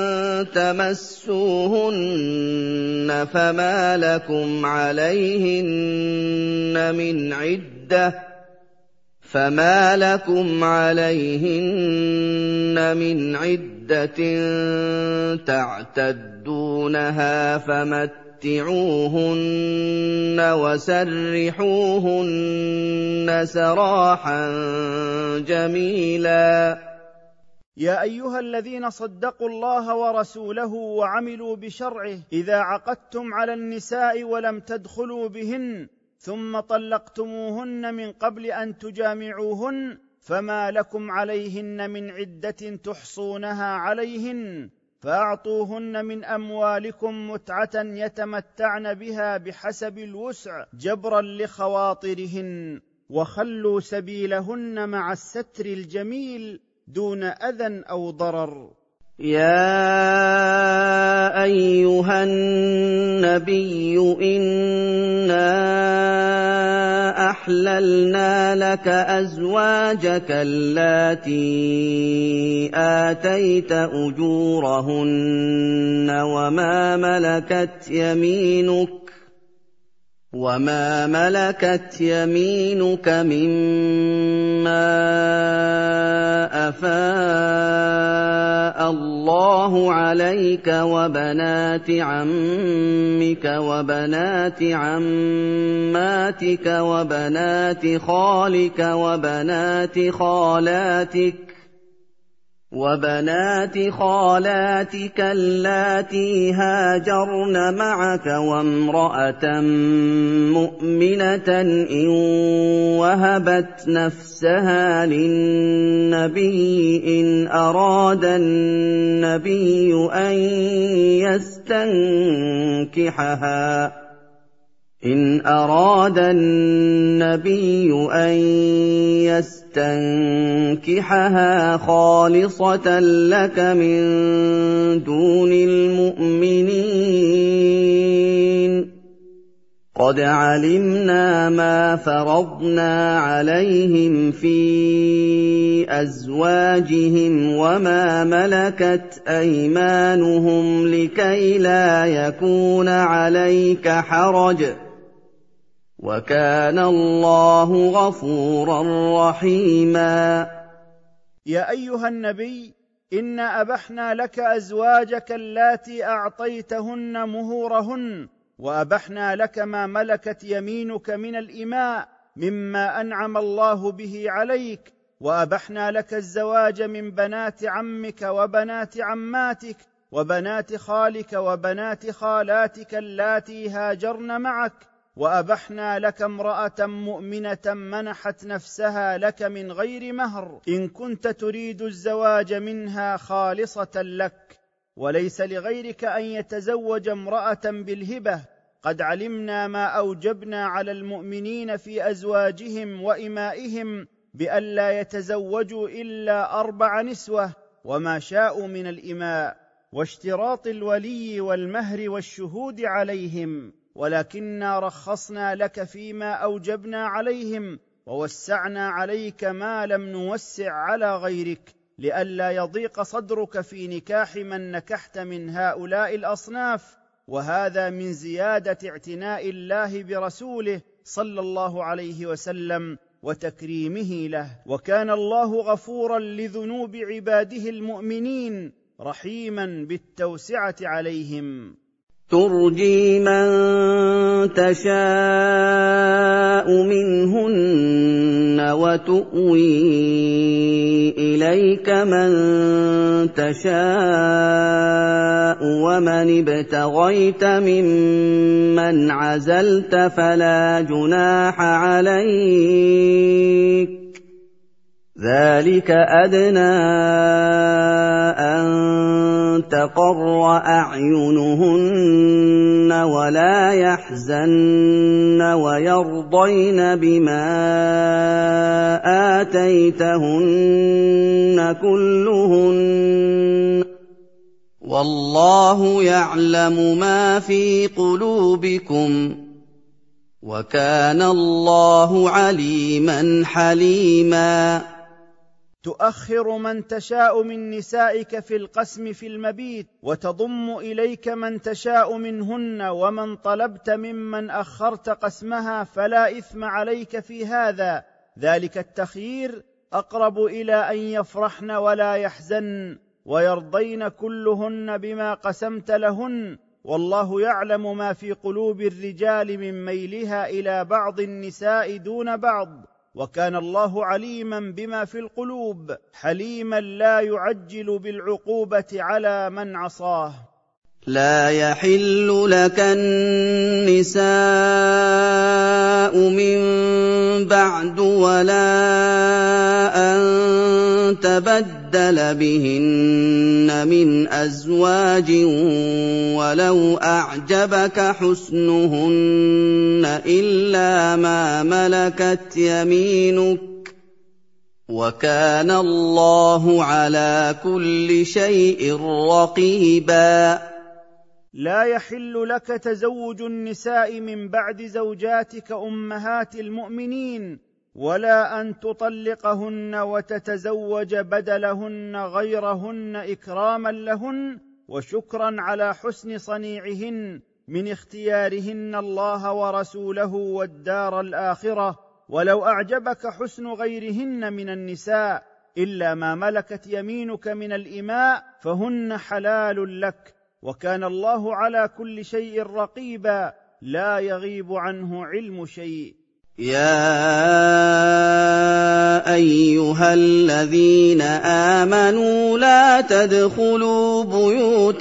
تَمَسُّوهُنَّ فَمَا لَكُمْ عَلَيْهِنَّ مِنْ عِدَّةٍ فَمَا لَكُمْ عَلَيْهِنَّ مِنْ عِدَّةٍ تَعْتَدُّونَهَا فَمَتِّعُوهُنَّ وَسَرِّحُوهُنَّ سَرَاحًا جَمِيلًا. يا أيها الذين صدقوا الله ورسوله وعملوا بشرعه، إذا عقدتم على النساء ولم تدخلوا بهن ثم طلقتموهن من قبل أن تجامعوهن فما لكم عليهن من عدة تحصونها عليهن، فأعطوهن من أموالكم متعة يتمتعن بها بحسب الوسع جبرا لخواطرهن، وخلوا سبيلهن مع الستر الجميل دون أذى أو ضرر. يا أيها النبي إنا أحللنا لك أزواجك اللاتي آتيت أجورهن وما ملكت يمينك وما ملكت يمينك مما أفاء الله عليك وبنات عمك وبنات عماتك وبنات خالك وبنات خالاتك وبنات خالاتك اللاتي هاجرن معك وامرأة مؤمنة إن وهبت نفسها للنبي إن أراد النبي أن يستنكحها إن أراد النبي أن يستنكحها خالصة لك من دون المؤمنين. قد علمنا ما فرضنا عليهم في أزواجهم وما ملكت أيمانهم لكي لا يكون عليك حرج وكان الله غفورا رحيما. يا أيها النبي إنا أبحنا لك أزواجك اللاتي أعطيتهن مهورهن، وأبحنا لك ما ملكت يمينك من الإماء مما أنعم الله به عليك، وأبحنا لك الزواج من بنات عمك وبنات عماتك وبنات خالك وبنات خالاتك اللاتي هاجرن معك، وأبحنا لك امرأة مؤمنة منحت نفسها لك من غير مهر إن كنت تريد الزواج منها خالصة لك، وليس لغيرك أن يتزوج امرأة بالهبة. قد علمنا ما أوجبنا على المؤمنين في أزواجهم وإمائهم بألا يتزوجوا إلا أربع نسوة وما شاءوا من الإماء، واشتراط الولي والمهر والشهود عليهم، ولكننا رخصنا لك فيما أوجبنا عليهم ووسعنا عليك ما لم نوسع على غيرك، لئلا يضيق صدرك في نكاح من نكحت من هؤلاء الأصناف، وهذا من زيادة اعتناء الله برسوله صلى الله عليه وسلم وتكريمه له، وكان الله غفورا لذنوب عباده المؤمنين رحيما بالتوسعة عليهم. ترجي من تشاء منهن وتؤوي إليك من تشاء ومن ابتغيت ممن عزلت فلا جناح عليك، ذلك أدنى أن تقر أعينهن ولا يحزن ويرضين بما آتيتهن كلهن وَاللَّهُ يَعْلَمُ مَا فِي قُلُوبِكُمْ ۚ وَكَانَ اللَّهُ عَلِيمًا حَلِيمًا تؤخر من تشاء من نسائك في القسم في المبيت، وتضم إليك من تشاء منهن، ومن طلبت ممن أخرت قسمها فلا إثم عليك في هذا. ذلك التخيير أقرب إلى أن يفرحن ولا يحزن، ويرضين كلهن بما قسمت لهن، والله يعلم ما في قلوب الرجال من ميلها إلى بعض النساء دون بعض، وكان الله عليما بما في القلوب، حليما لا يعجل بالعقوبة على من عصاه. لا يحل لك النساء من بعد ولا أن تبدل بهن من أزواج ولو أعجبك حسنهن إلا ما ملكت يمينك، وكان الله على كل شيء رقيبا. لا يحل لك تزوج النساء من بعد زوجاتك أمهات المؤمنين، ولا أن تطلقهن وتتزوج بدلهن غيرهن إكراما لهن وشكرا على حسن صنيعهن من اختيارهن الله ورسوله والدار الآخرة، ولو أعجبك حسن غيرهن من النساء إلا ما ملكت يمينك من الإماء فهن حلال لك، وكان الله على كل شيء رقيبا لا يغيب عنه علم شيء. يا أيها الذين آمنوا لا تدخلوا بيوت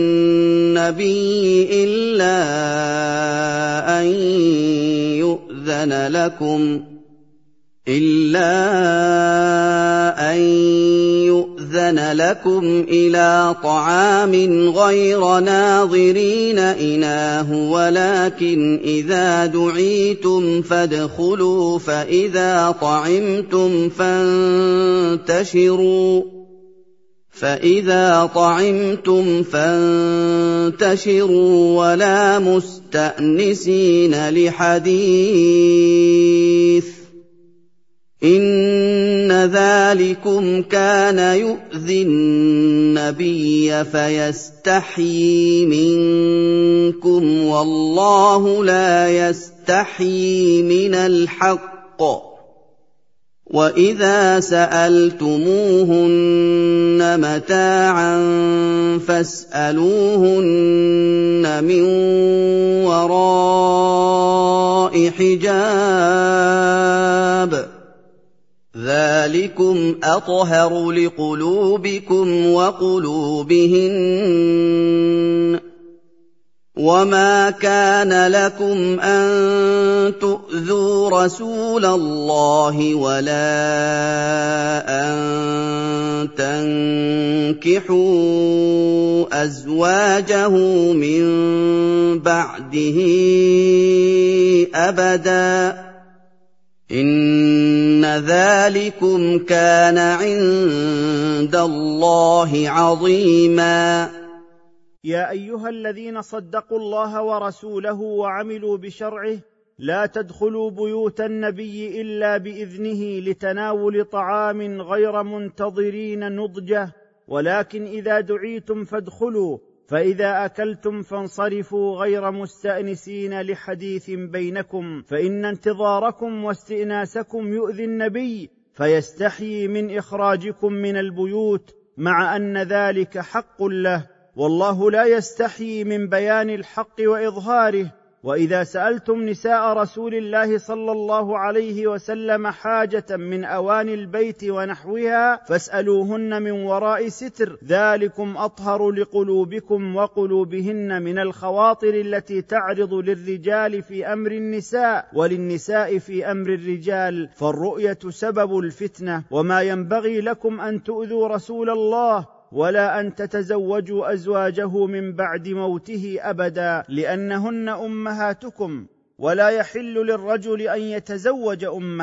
النبي إلا أن يؤذن لكم إلا أن يؤذن لكم إلى طعام غير ناظرين إناه، ولكن إذا دعيتم فادخلوا فإذا طعمتم فانتشروا فإذا طعمتم فانتشروا ولا مستأنسين لحديث، إن ذلكم كان يؤذي النبي فيستحيي منكم، والله لا يستحيي من الحق. وإذا سألتموهن متاعا فاسألوهن من وراء حجاب، ذلكم أطهر لقلوبكم وقلوبهن. وما كان لكم أن تؤذوا رسول الله ولا أن تنكحوا أزواجه من بعده أبدا، إن ذلكم كان عند الله عظيما. يا أيها الذين صدقوا الله ورسوله وعملوا بشرعه لا تدخلوا بيوت النبي إلا بإذنه لتناول طعام غير منتظرين نضجه، ولكن إذا دعيتم فادخلوا، فإذا أكلتم فانصرفوا غير مستأنسين لحديث بينكم، فإن انتظاركم واستئناسكم يؤذي النبي فيستحيي من إخراجكم من البيوت، مع أن ذلك حق له، والله لا يستحيي من بيان الحق وإظهاره. وإذا سألتم نساء رسول الله صلى الله عليه وسلم حاجة من أواني البيت ونحوها فاسألوهن من وراء ستر، ذلكم أطهر لقلوبكم وقلوبهن من الخواطر التي تعرض للرجال في أمر النساء وللنساء في أمر الرجال، فالرؤية سبب الفتنة. وما ينبغي لكم أن تؤذوا رسول الله ولا أن تتزوجوا أزواجه من بعد موته أبدا، لأنهن أمهاتكم، ولا يحل للرجل أن يتزوج أمه،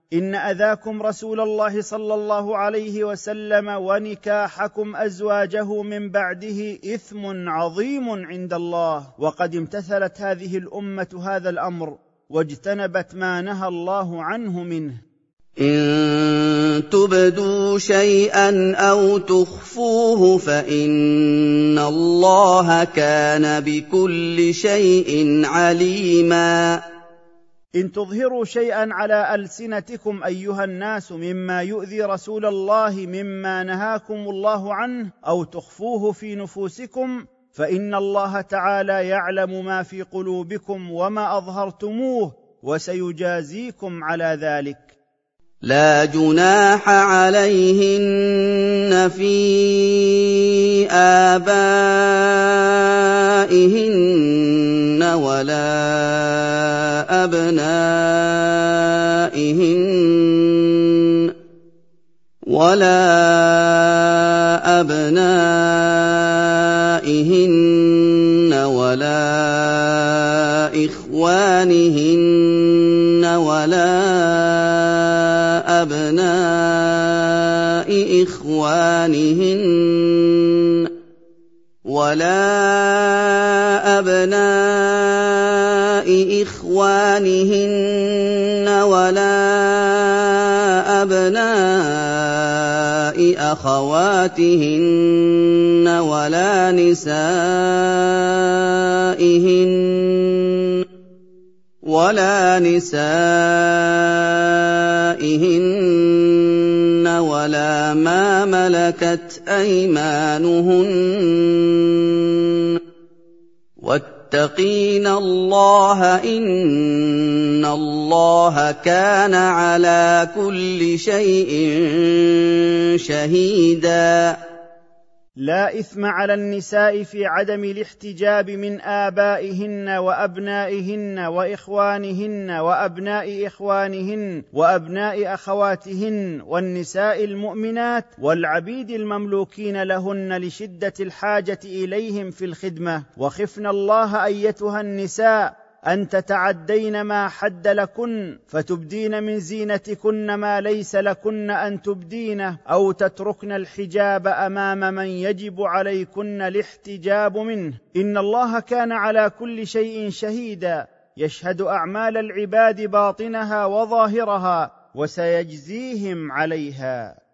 إن أذاكم رسول الله صلى الله عليه وسلم ونكاحكم أزواجه من بعده إثم عظيم عند الله، وقد امتثلت هذه الأمة هذا الأمر واجتنبت ما نهى الله عنه منه. إن تبدوا شيئا أو تخفوه فإن الله كان بكل شيء عليما. إن تظهروا شيئا على ألسنتكم أيها الناس مما يؤذي رسول الله مما نهاكم الله عنه أو تخفوه في نفوسكم فإن الله تعالى يعلم ما في قلوبكم وما أظهرتموه وسيجازيكم على ذلك. لا جناح عليهن في آبائهن ولا أبنائهن ولا أبنائهن ولا إخوانهن ولا أبناء إخوانهن ولا أبناء إخوانهن ولا أبناء أخواتهن ولا نسائهن ولا نسائهن ولا ما ملكت أيمانهن واتقين الله إن الله كان على كل شيء شهيدا. لا إثم على النساء في عدم الاحتجاب من آبائهن وأبنائهن وإخوانهن وأبناء إخوانهن وأبناء أخواتهن والنساء المؤمنات والعبيد المملوكين لهن لشدة الحاجة إليهم في الخدمة. وخفن الله أيتها النساء أن تتعدين ما حد لكن فتبدين من زينتكن ما ليس لكن أن تبدينه أو تتركن الحجاب أمام من يجب عليكن الاحتجاب منه. إن الله كان على كل شيء شهيدا يشهد أعمال العباد باطنها وظاهرها وسيجزيهم عليها.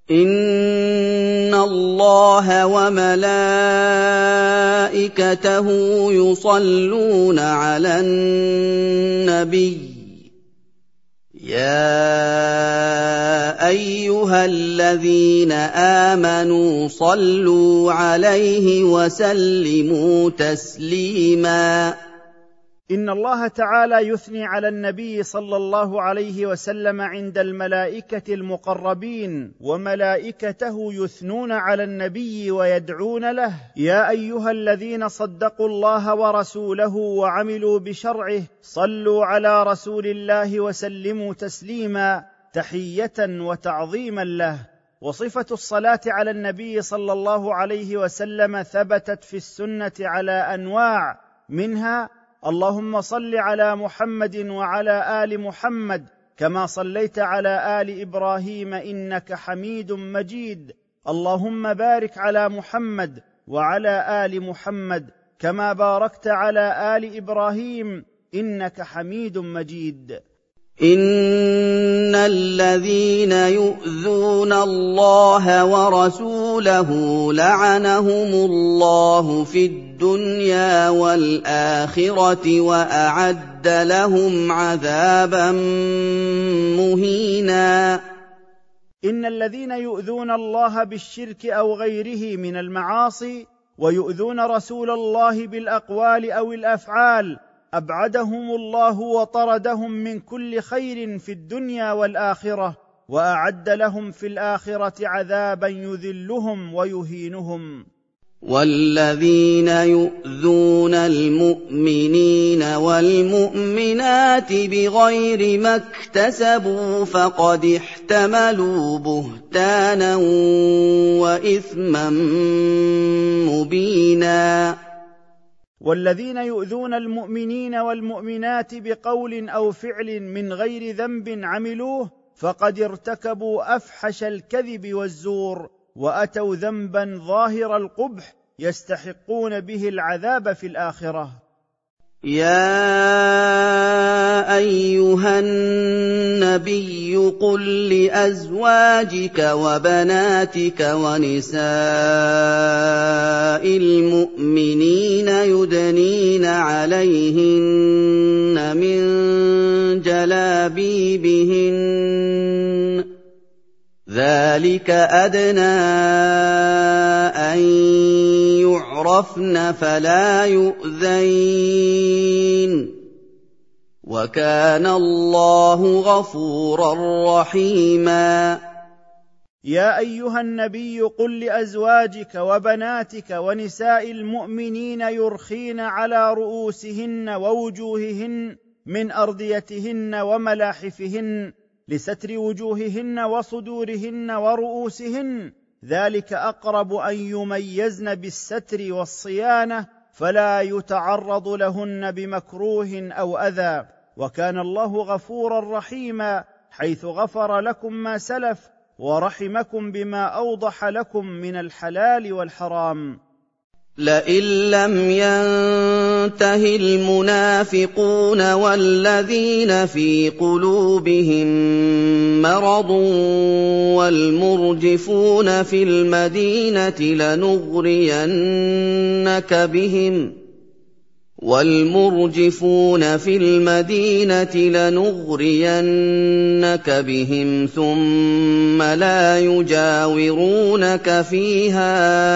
إن الله وملائكته يصلون على النبي يا أيها الذين آمنوا صلوا عليه وسلموا تسليما. إن الله تعالى يثني على النبي صلى الله عليه وسلم عند الملائكة المقربين، وملائكته يثنون على النبي ويدعون له: يا أيها الذين صدقوا الله ورسوله وعملوا بشرعه صلوا على رسول الله وسلموا تسليما، تحية وتعظيما له. وصفة الصلاة على النبي صلى الله عليه وسلم ثبتت في السنة على أنواع، منها: اللهم صل على محمد وعلى آل محمد كما صليت على آل إبراهيم إنك حميد مجيد. اللهم بارك على محمد وعلى آل محمد كما باركت على آل إبراهيم إنك حميد مجيد. إن الذين يؤذون الله ورسوله لعنهم الله في الدنيا والآخرة وأعد لهم عذابا مهينا. إن الذين يؤذون الله بالشرك أو غيره من المعاصي ويؤذون رسول الله بالأقوال أو الأفعال أبعدهم الله وطردهم من كل خير في الدنيا والآخرة، وأعد لهم في الآخرة عذابا يذلهم ويهينهم. والذين يؤذون المؤمنين والمؤمنات بغير ما اكتسبوا فقد احتملوا بهتانا وإثما مبينا. والذين يؤذون المؤمنين والمؤمنات بقول أو فعل من غير ذنب عملوه فقد ارتكبوا أفحش الكذب والزور، وأتوا ذنبا ظاهر القبح يستحقون به العذاب في الآخرة. يا أيها النبي قل لأزواجك وبناتك ونساء المؤمنين يدنين عليهن من جلابيبهن ذلك أدنى أن يعرفن فلا يؤذين وكان الله غفورا رحيما. يا أيها النبي قل لأزواجك وبناتك ونساء المؤمنين يرخين على رؤوسهن ووجوههن من أرديتهن وملاحفهن لستر وجوههن وصدورهن ورؤوسهن، ذلك أقرب أن يميزن بالستر والصيانة فلا يتعرض لهن بمكروه أو أذى، وكان الله غفورا رحيما حيث غفر لكم ما سلف ورحمكم بما أوضح لكم من الحلال والحرام. لئن لم ينته المنافقون والذين في قلوبهم مرض والمرجفون في المدينة لنغرينك بهم والمرجفون في المدينة لنغرينك بهم ثم لا يجاورونك فيها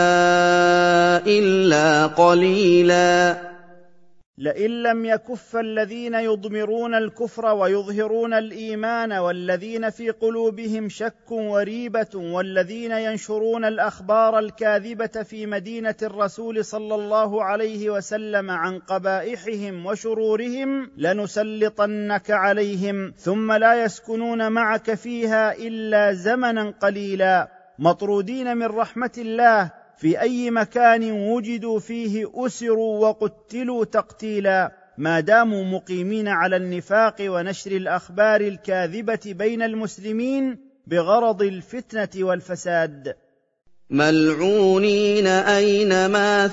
إلا قليلا. لئن لم يكف الذين يضمرون الكفر ويظهرون الإيمان والذين في قلوبهم شك وريبة والذين ينشرون الأخبار الكاذبة في مدينة الرسول صلى الله عليه وسلم عن قبائحهم وشرورهم لنسلطنك عليهم ثم لا يسكنون معك فيها إلا زمنا قليلا، مطرودين من رحمة الله في أي مكان وجدوا فيه أسروا وقتلوا تقتيلا، ما داموا مقيمين على النفاق ونشر الأخبار الكاذبة بين المسلمين بغرض الفتنة والفساد. ملعونين أينما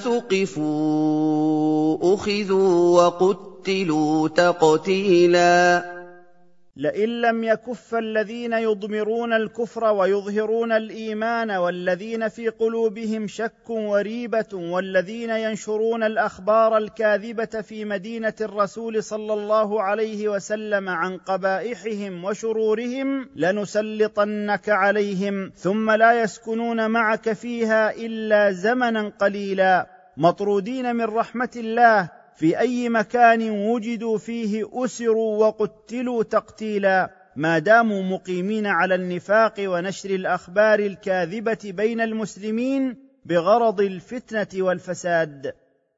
ثقفوا أخذوا وقتلوا تقتيلا. لئن لم يكف الذين يضمرون الكفر ويظهرون الإيمان والذين في قلوبهم شك وريبة والذين ينشرون الأخبار الكاذبة في مدينة الرسول صلى الله عليه وسلم عن قبائحهم وشرورهم لنسلطنك عليهم ثم لا يسكنون معك فيها إلا زمنا قليلا، مطرودين من رحمة الله في أي مكان وجدوا فيه أسروا وقتلوا تقتيلا، ما داموا مقيمين على النفاق ونشر الأخبار الكاذبة بين المسلمين بغرض الفتنة والفساد.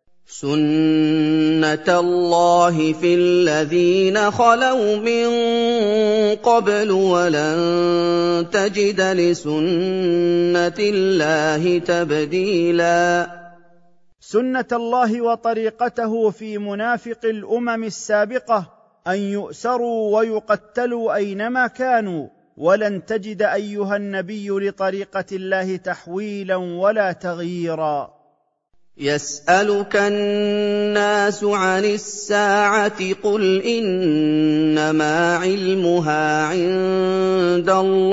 سنة الله في الذين خلوا من قبل ولن تجد لسنة الله تبديلا. سنة الله وطريقته في منافق الأمم السابقة أن يؤسروا ويقتلوا أينما كانوا، ولن تجد أيها النبي لطريقة الله تحويلا ولا تغييرا. يسألك الناس عن الساعة قل إنما علمها عند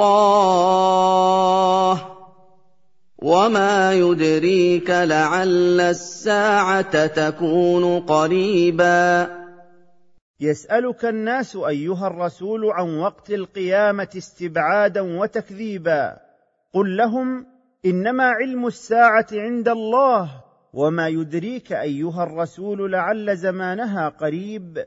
الله وما يدريك لعل الساعة تكون قريبا. يسألك الناس أيها الرسول عن وقت القيامة استبعادا وتكذيبا، قل لهم إنما علم الساعة عند الله وما يدريك أيها الرسول لعل زمانها قريب.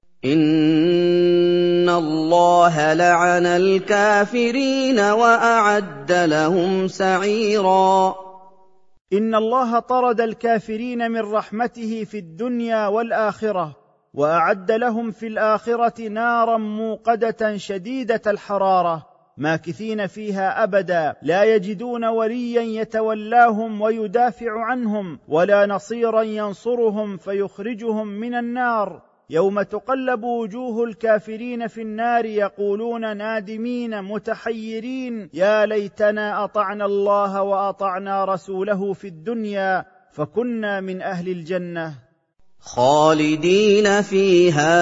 إن الله لعن الكافرين وأعد لهم سعيرا. إن الله طرد الكافرين من رحمته في الدنيا والآخرة، وأعد لهم في الآخرة نارا موقدة شديدة الحرارة ماكثين فيها أبدا، لا يجدون وليا يتولاهم ويدافع عنهم ولا نصيرا ينصرهم فيخرجهم من النار. يوم تقلب وجوه الكافرين في النار يقولون نادمين متحيرين يا ليتنا أطعنا الله وأطعنا رسوله في الدنيا فكنا من أهل الجنة خالدين فيها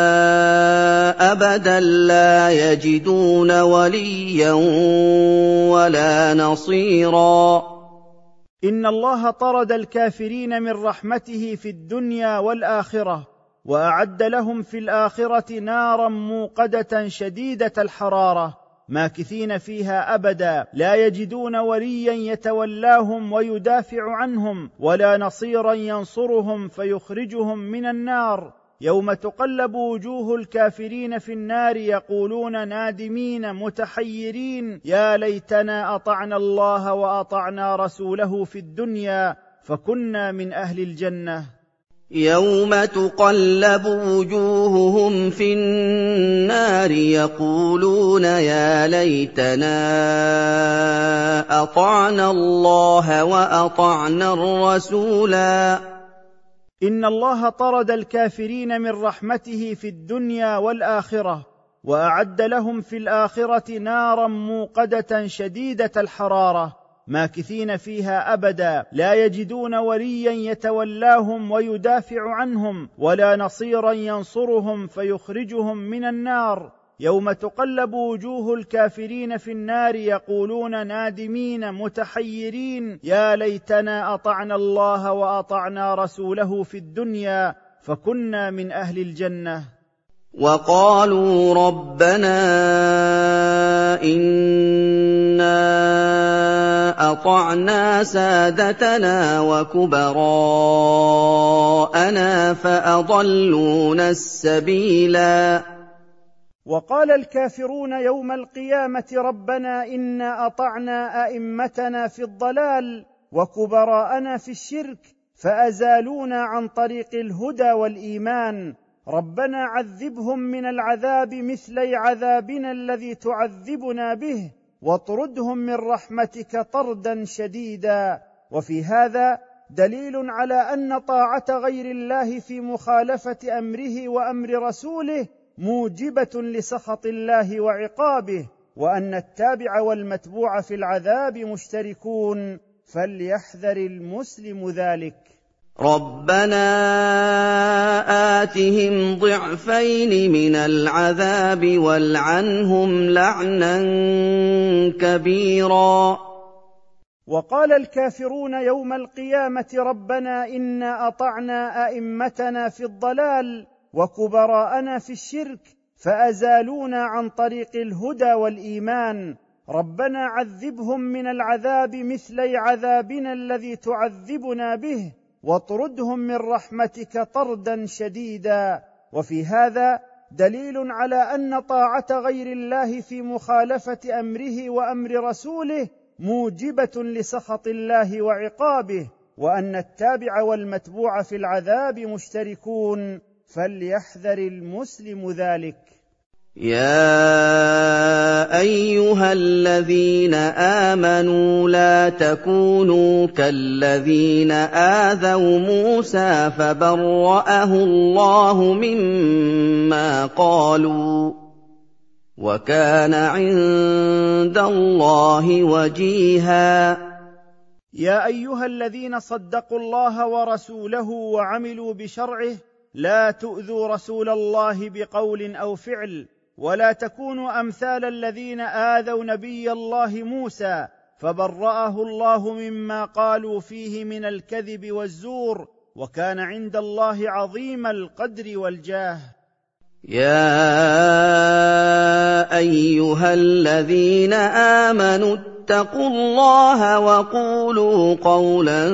أبدا لا يجدون وليا ولا نصيرا. إن الله طرد الكافرين من رحمته في الدنيا والآخرة، وأعد لهم في الآخرة نارا موقدة شديدة الحرارة ماكثين فيها أبدا لا يجدون وليا يتولاهم ويدافع عنهم ولا نصيرا ينصرهم فيخرجهم من النار. يوم تقلب وجوه الكافرين في النار يقولون نادمين متحيرين يا ليتنا أطعنا الله وأطعنا رسوله في الدنيا فكنا من أهل الجنة. يوم تقلب وجوههم في النار يقولون يا ليتنا أطعنا الله وأطعنا الرسولا. إن الله طرد الكافرين من رحمته في الدنيا والآخرة، وأعد لهم في الآخرة نارا موقدة شديدة الحرارة ماكثين فيها أبدا لا يجدون وليا يتولاهم ويدافع عنهم ولا نصيرا ينصرهم فيخرجهم من النار. يوم تقلب وجوه الكافرين في النار يقولون نادمين متحيرين يا ليتنا أطعنا الله وأطعنا رسوله في الدنيا فكنا من أهل الجنة. وقالوا ربنا إنا أطعنا سادتنا وكبراءنا فأضلونا السبيلا. وقال الكافرون يوم القيامة ربنا إنا أطعنا أئمتنا في الضلال وكبراءنا في الشرك فأزالونا عن طريق الهدى والإيمان، ربنا عذبهم من العذاب مثلي عذابنا الذي تعذبنا به واطردهم من رحمتك طردا شديدا. وفي هذا دليل على أن طاعة غير الله في مخالفة أمره وأمر رسوله موجبة لسخط الله وعقابه، وأن التابع والمتبوع في العذاب مشتركون، فليحذر المسلم ذلك. ربنا آتهم ضعفين من العذاب والعنهم لعنا كبيرا. وقال الكافرون يوم القيامة ربنا إنا أطعنا أئمتنا في الضلال وكبراءنا في الشرك فأزالونا عن طريق الهدى والإيمان، ربنا عذبهم من العذاب مثلي عذابنا الذي تعذبنا به واطردهم من رحمتك طردا شديدا. وفي هذا دليل على أن طاعة غير الله في مخالفة أمره وأمر رسوله موجبة لسخط الله وعقابه، وأن التابع والمتبوع في العذاب مشتركون، فليحذر المسلم ذلك. يا أيها الذين آمنوا لا تكونوا كالذين آذوا موسى فبرأه الله مما قالوا وكان عند الله وجيها. يا أيها الذين صدقوا الله ورسوله وعملوا بشرعه لا تؤذوا رسول الله بقول أو فعل، ولا تكونوا أمثال الذين آذوا نبي الله موسى فبرأه الله مما قالوا فيه من الكذب والزور، وكان عند الله عظيم القدر والجاه. يا أيها الذين آمنوا اتقوا الله وقولوا قولا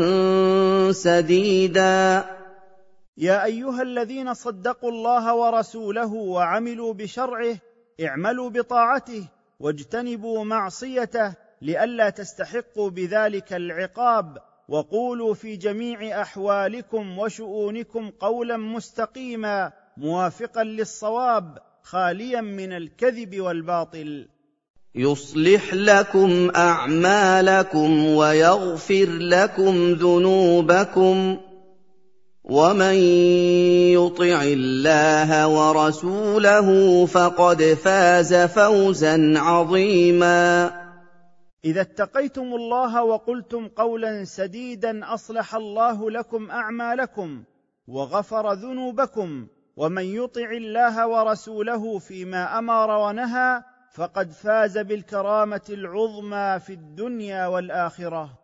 سديدا. يا أيها الذين صدقوا الله ورسوله وعملوا بشرعه اعملوا بطاعته واجتنبوا معصيته لئلا تستحقوا بذلك العقاب، وقولوا في جميع أحوالكم وشؤونكم قولا مستقيما موافقا للصواب خاليا من الكذب والباطل. يصلح لكم أعمالكم ويغفر لكم ذنوبكم ومن يطع الله ورسوله فقد فاز فوزا عظيما. إذا اتقيتم الله وقلتم قولا سديدا أصلح الله لكم أعمالكم وغفر ذنوبكم، ومن يطع الله ورسوله فيما أمر ونهى فقد فاز بالكرامة العظمى في الدنيا والآخرة.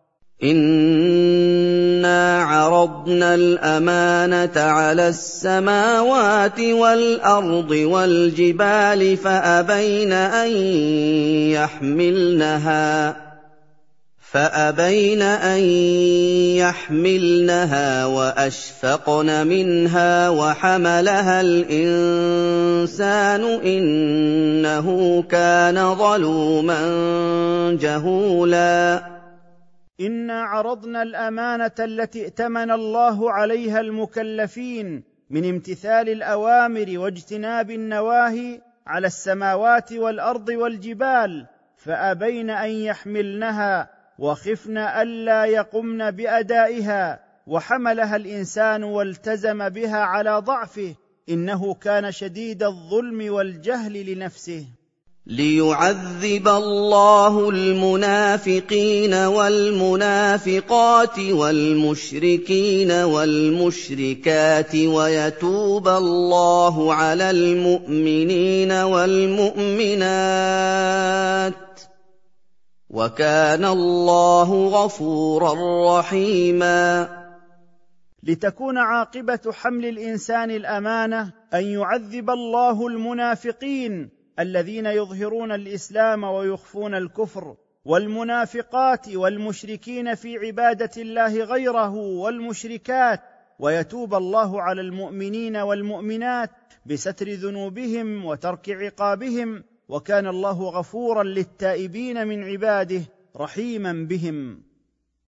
إنا عرضنا الأمانة على السماوات والأرض والجبال فأبين أن يحملنها فأبين أن يحملنها وأشفقن منها وحملها الإنسان إنه كان ظلوما جهولا. إنا عرضنا الأمانة التي ائتمن الله عليها المكلفين من امتثال الأوامر واجتناب النواهي على السماوات والأرض والجبال، فأبين أن يحملنها وخفن ألا يقمن بأدائها، وحملها الإنسان والتزم بها على ضعفه، إنه كان شديد الظلم والجهل لنفسه. ليعذب الله المنافقين والمنافقات والمشركين والمشركات ويتوب الله على المؤمنين والمؤمنات وكان الله غفورا رحيما. لتكون عاقبة حمل الإنسان الأمانة أن يعذب الله المنافقين الذين يظهرون الإسلام ويخفون الكفر، والمنافقات والمشركين في عبادة الله غيره والمشركات، ويتوب الله على المؤمنين والمؤمنات بستر ذنوبهم وترك عقابهم، وكان الله غفورا للتائبين من عباده رحيما بهم.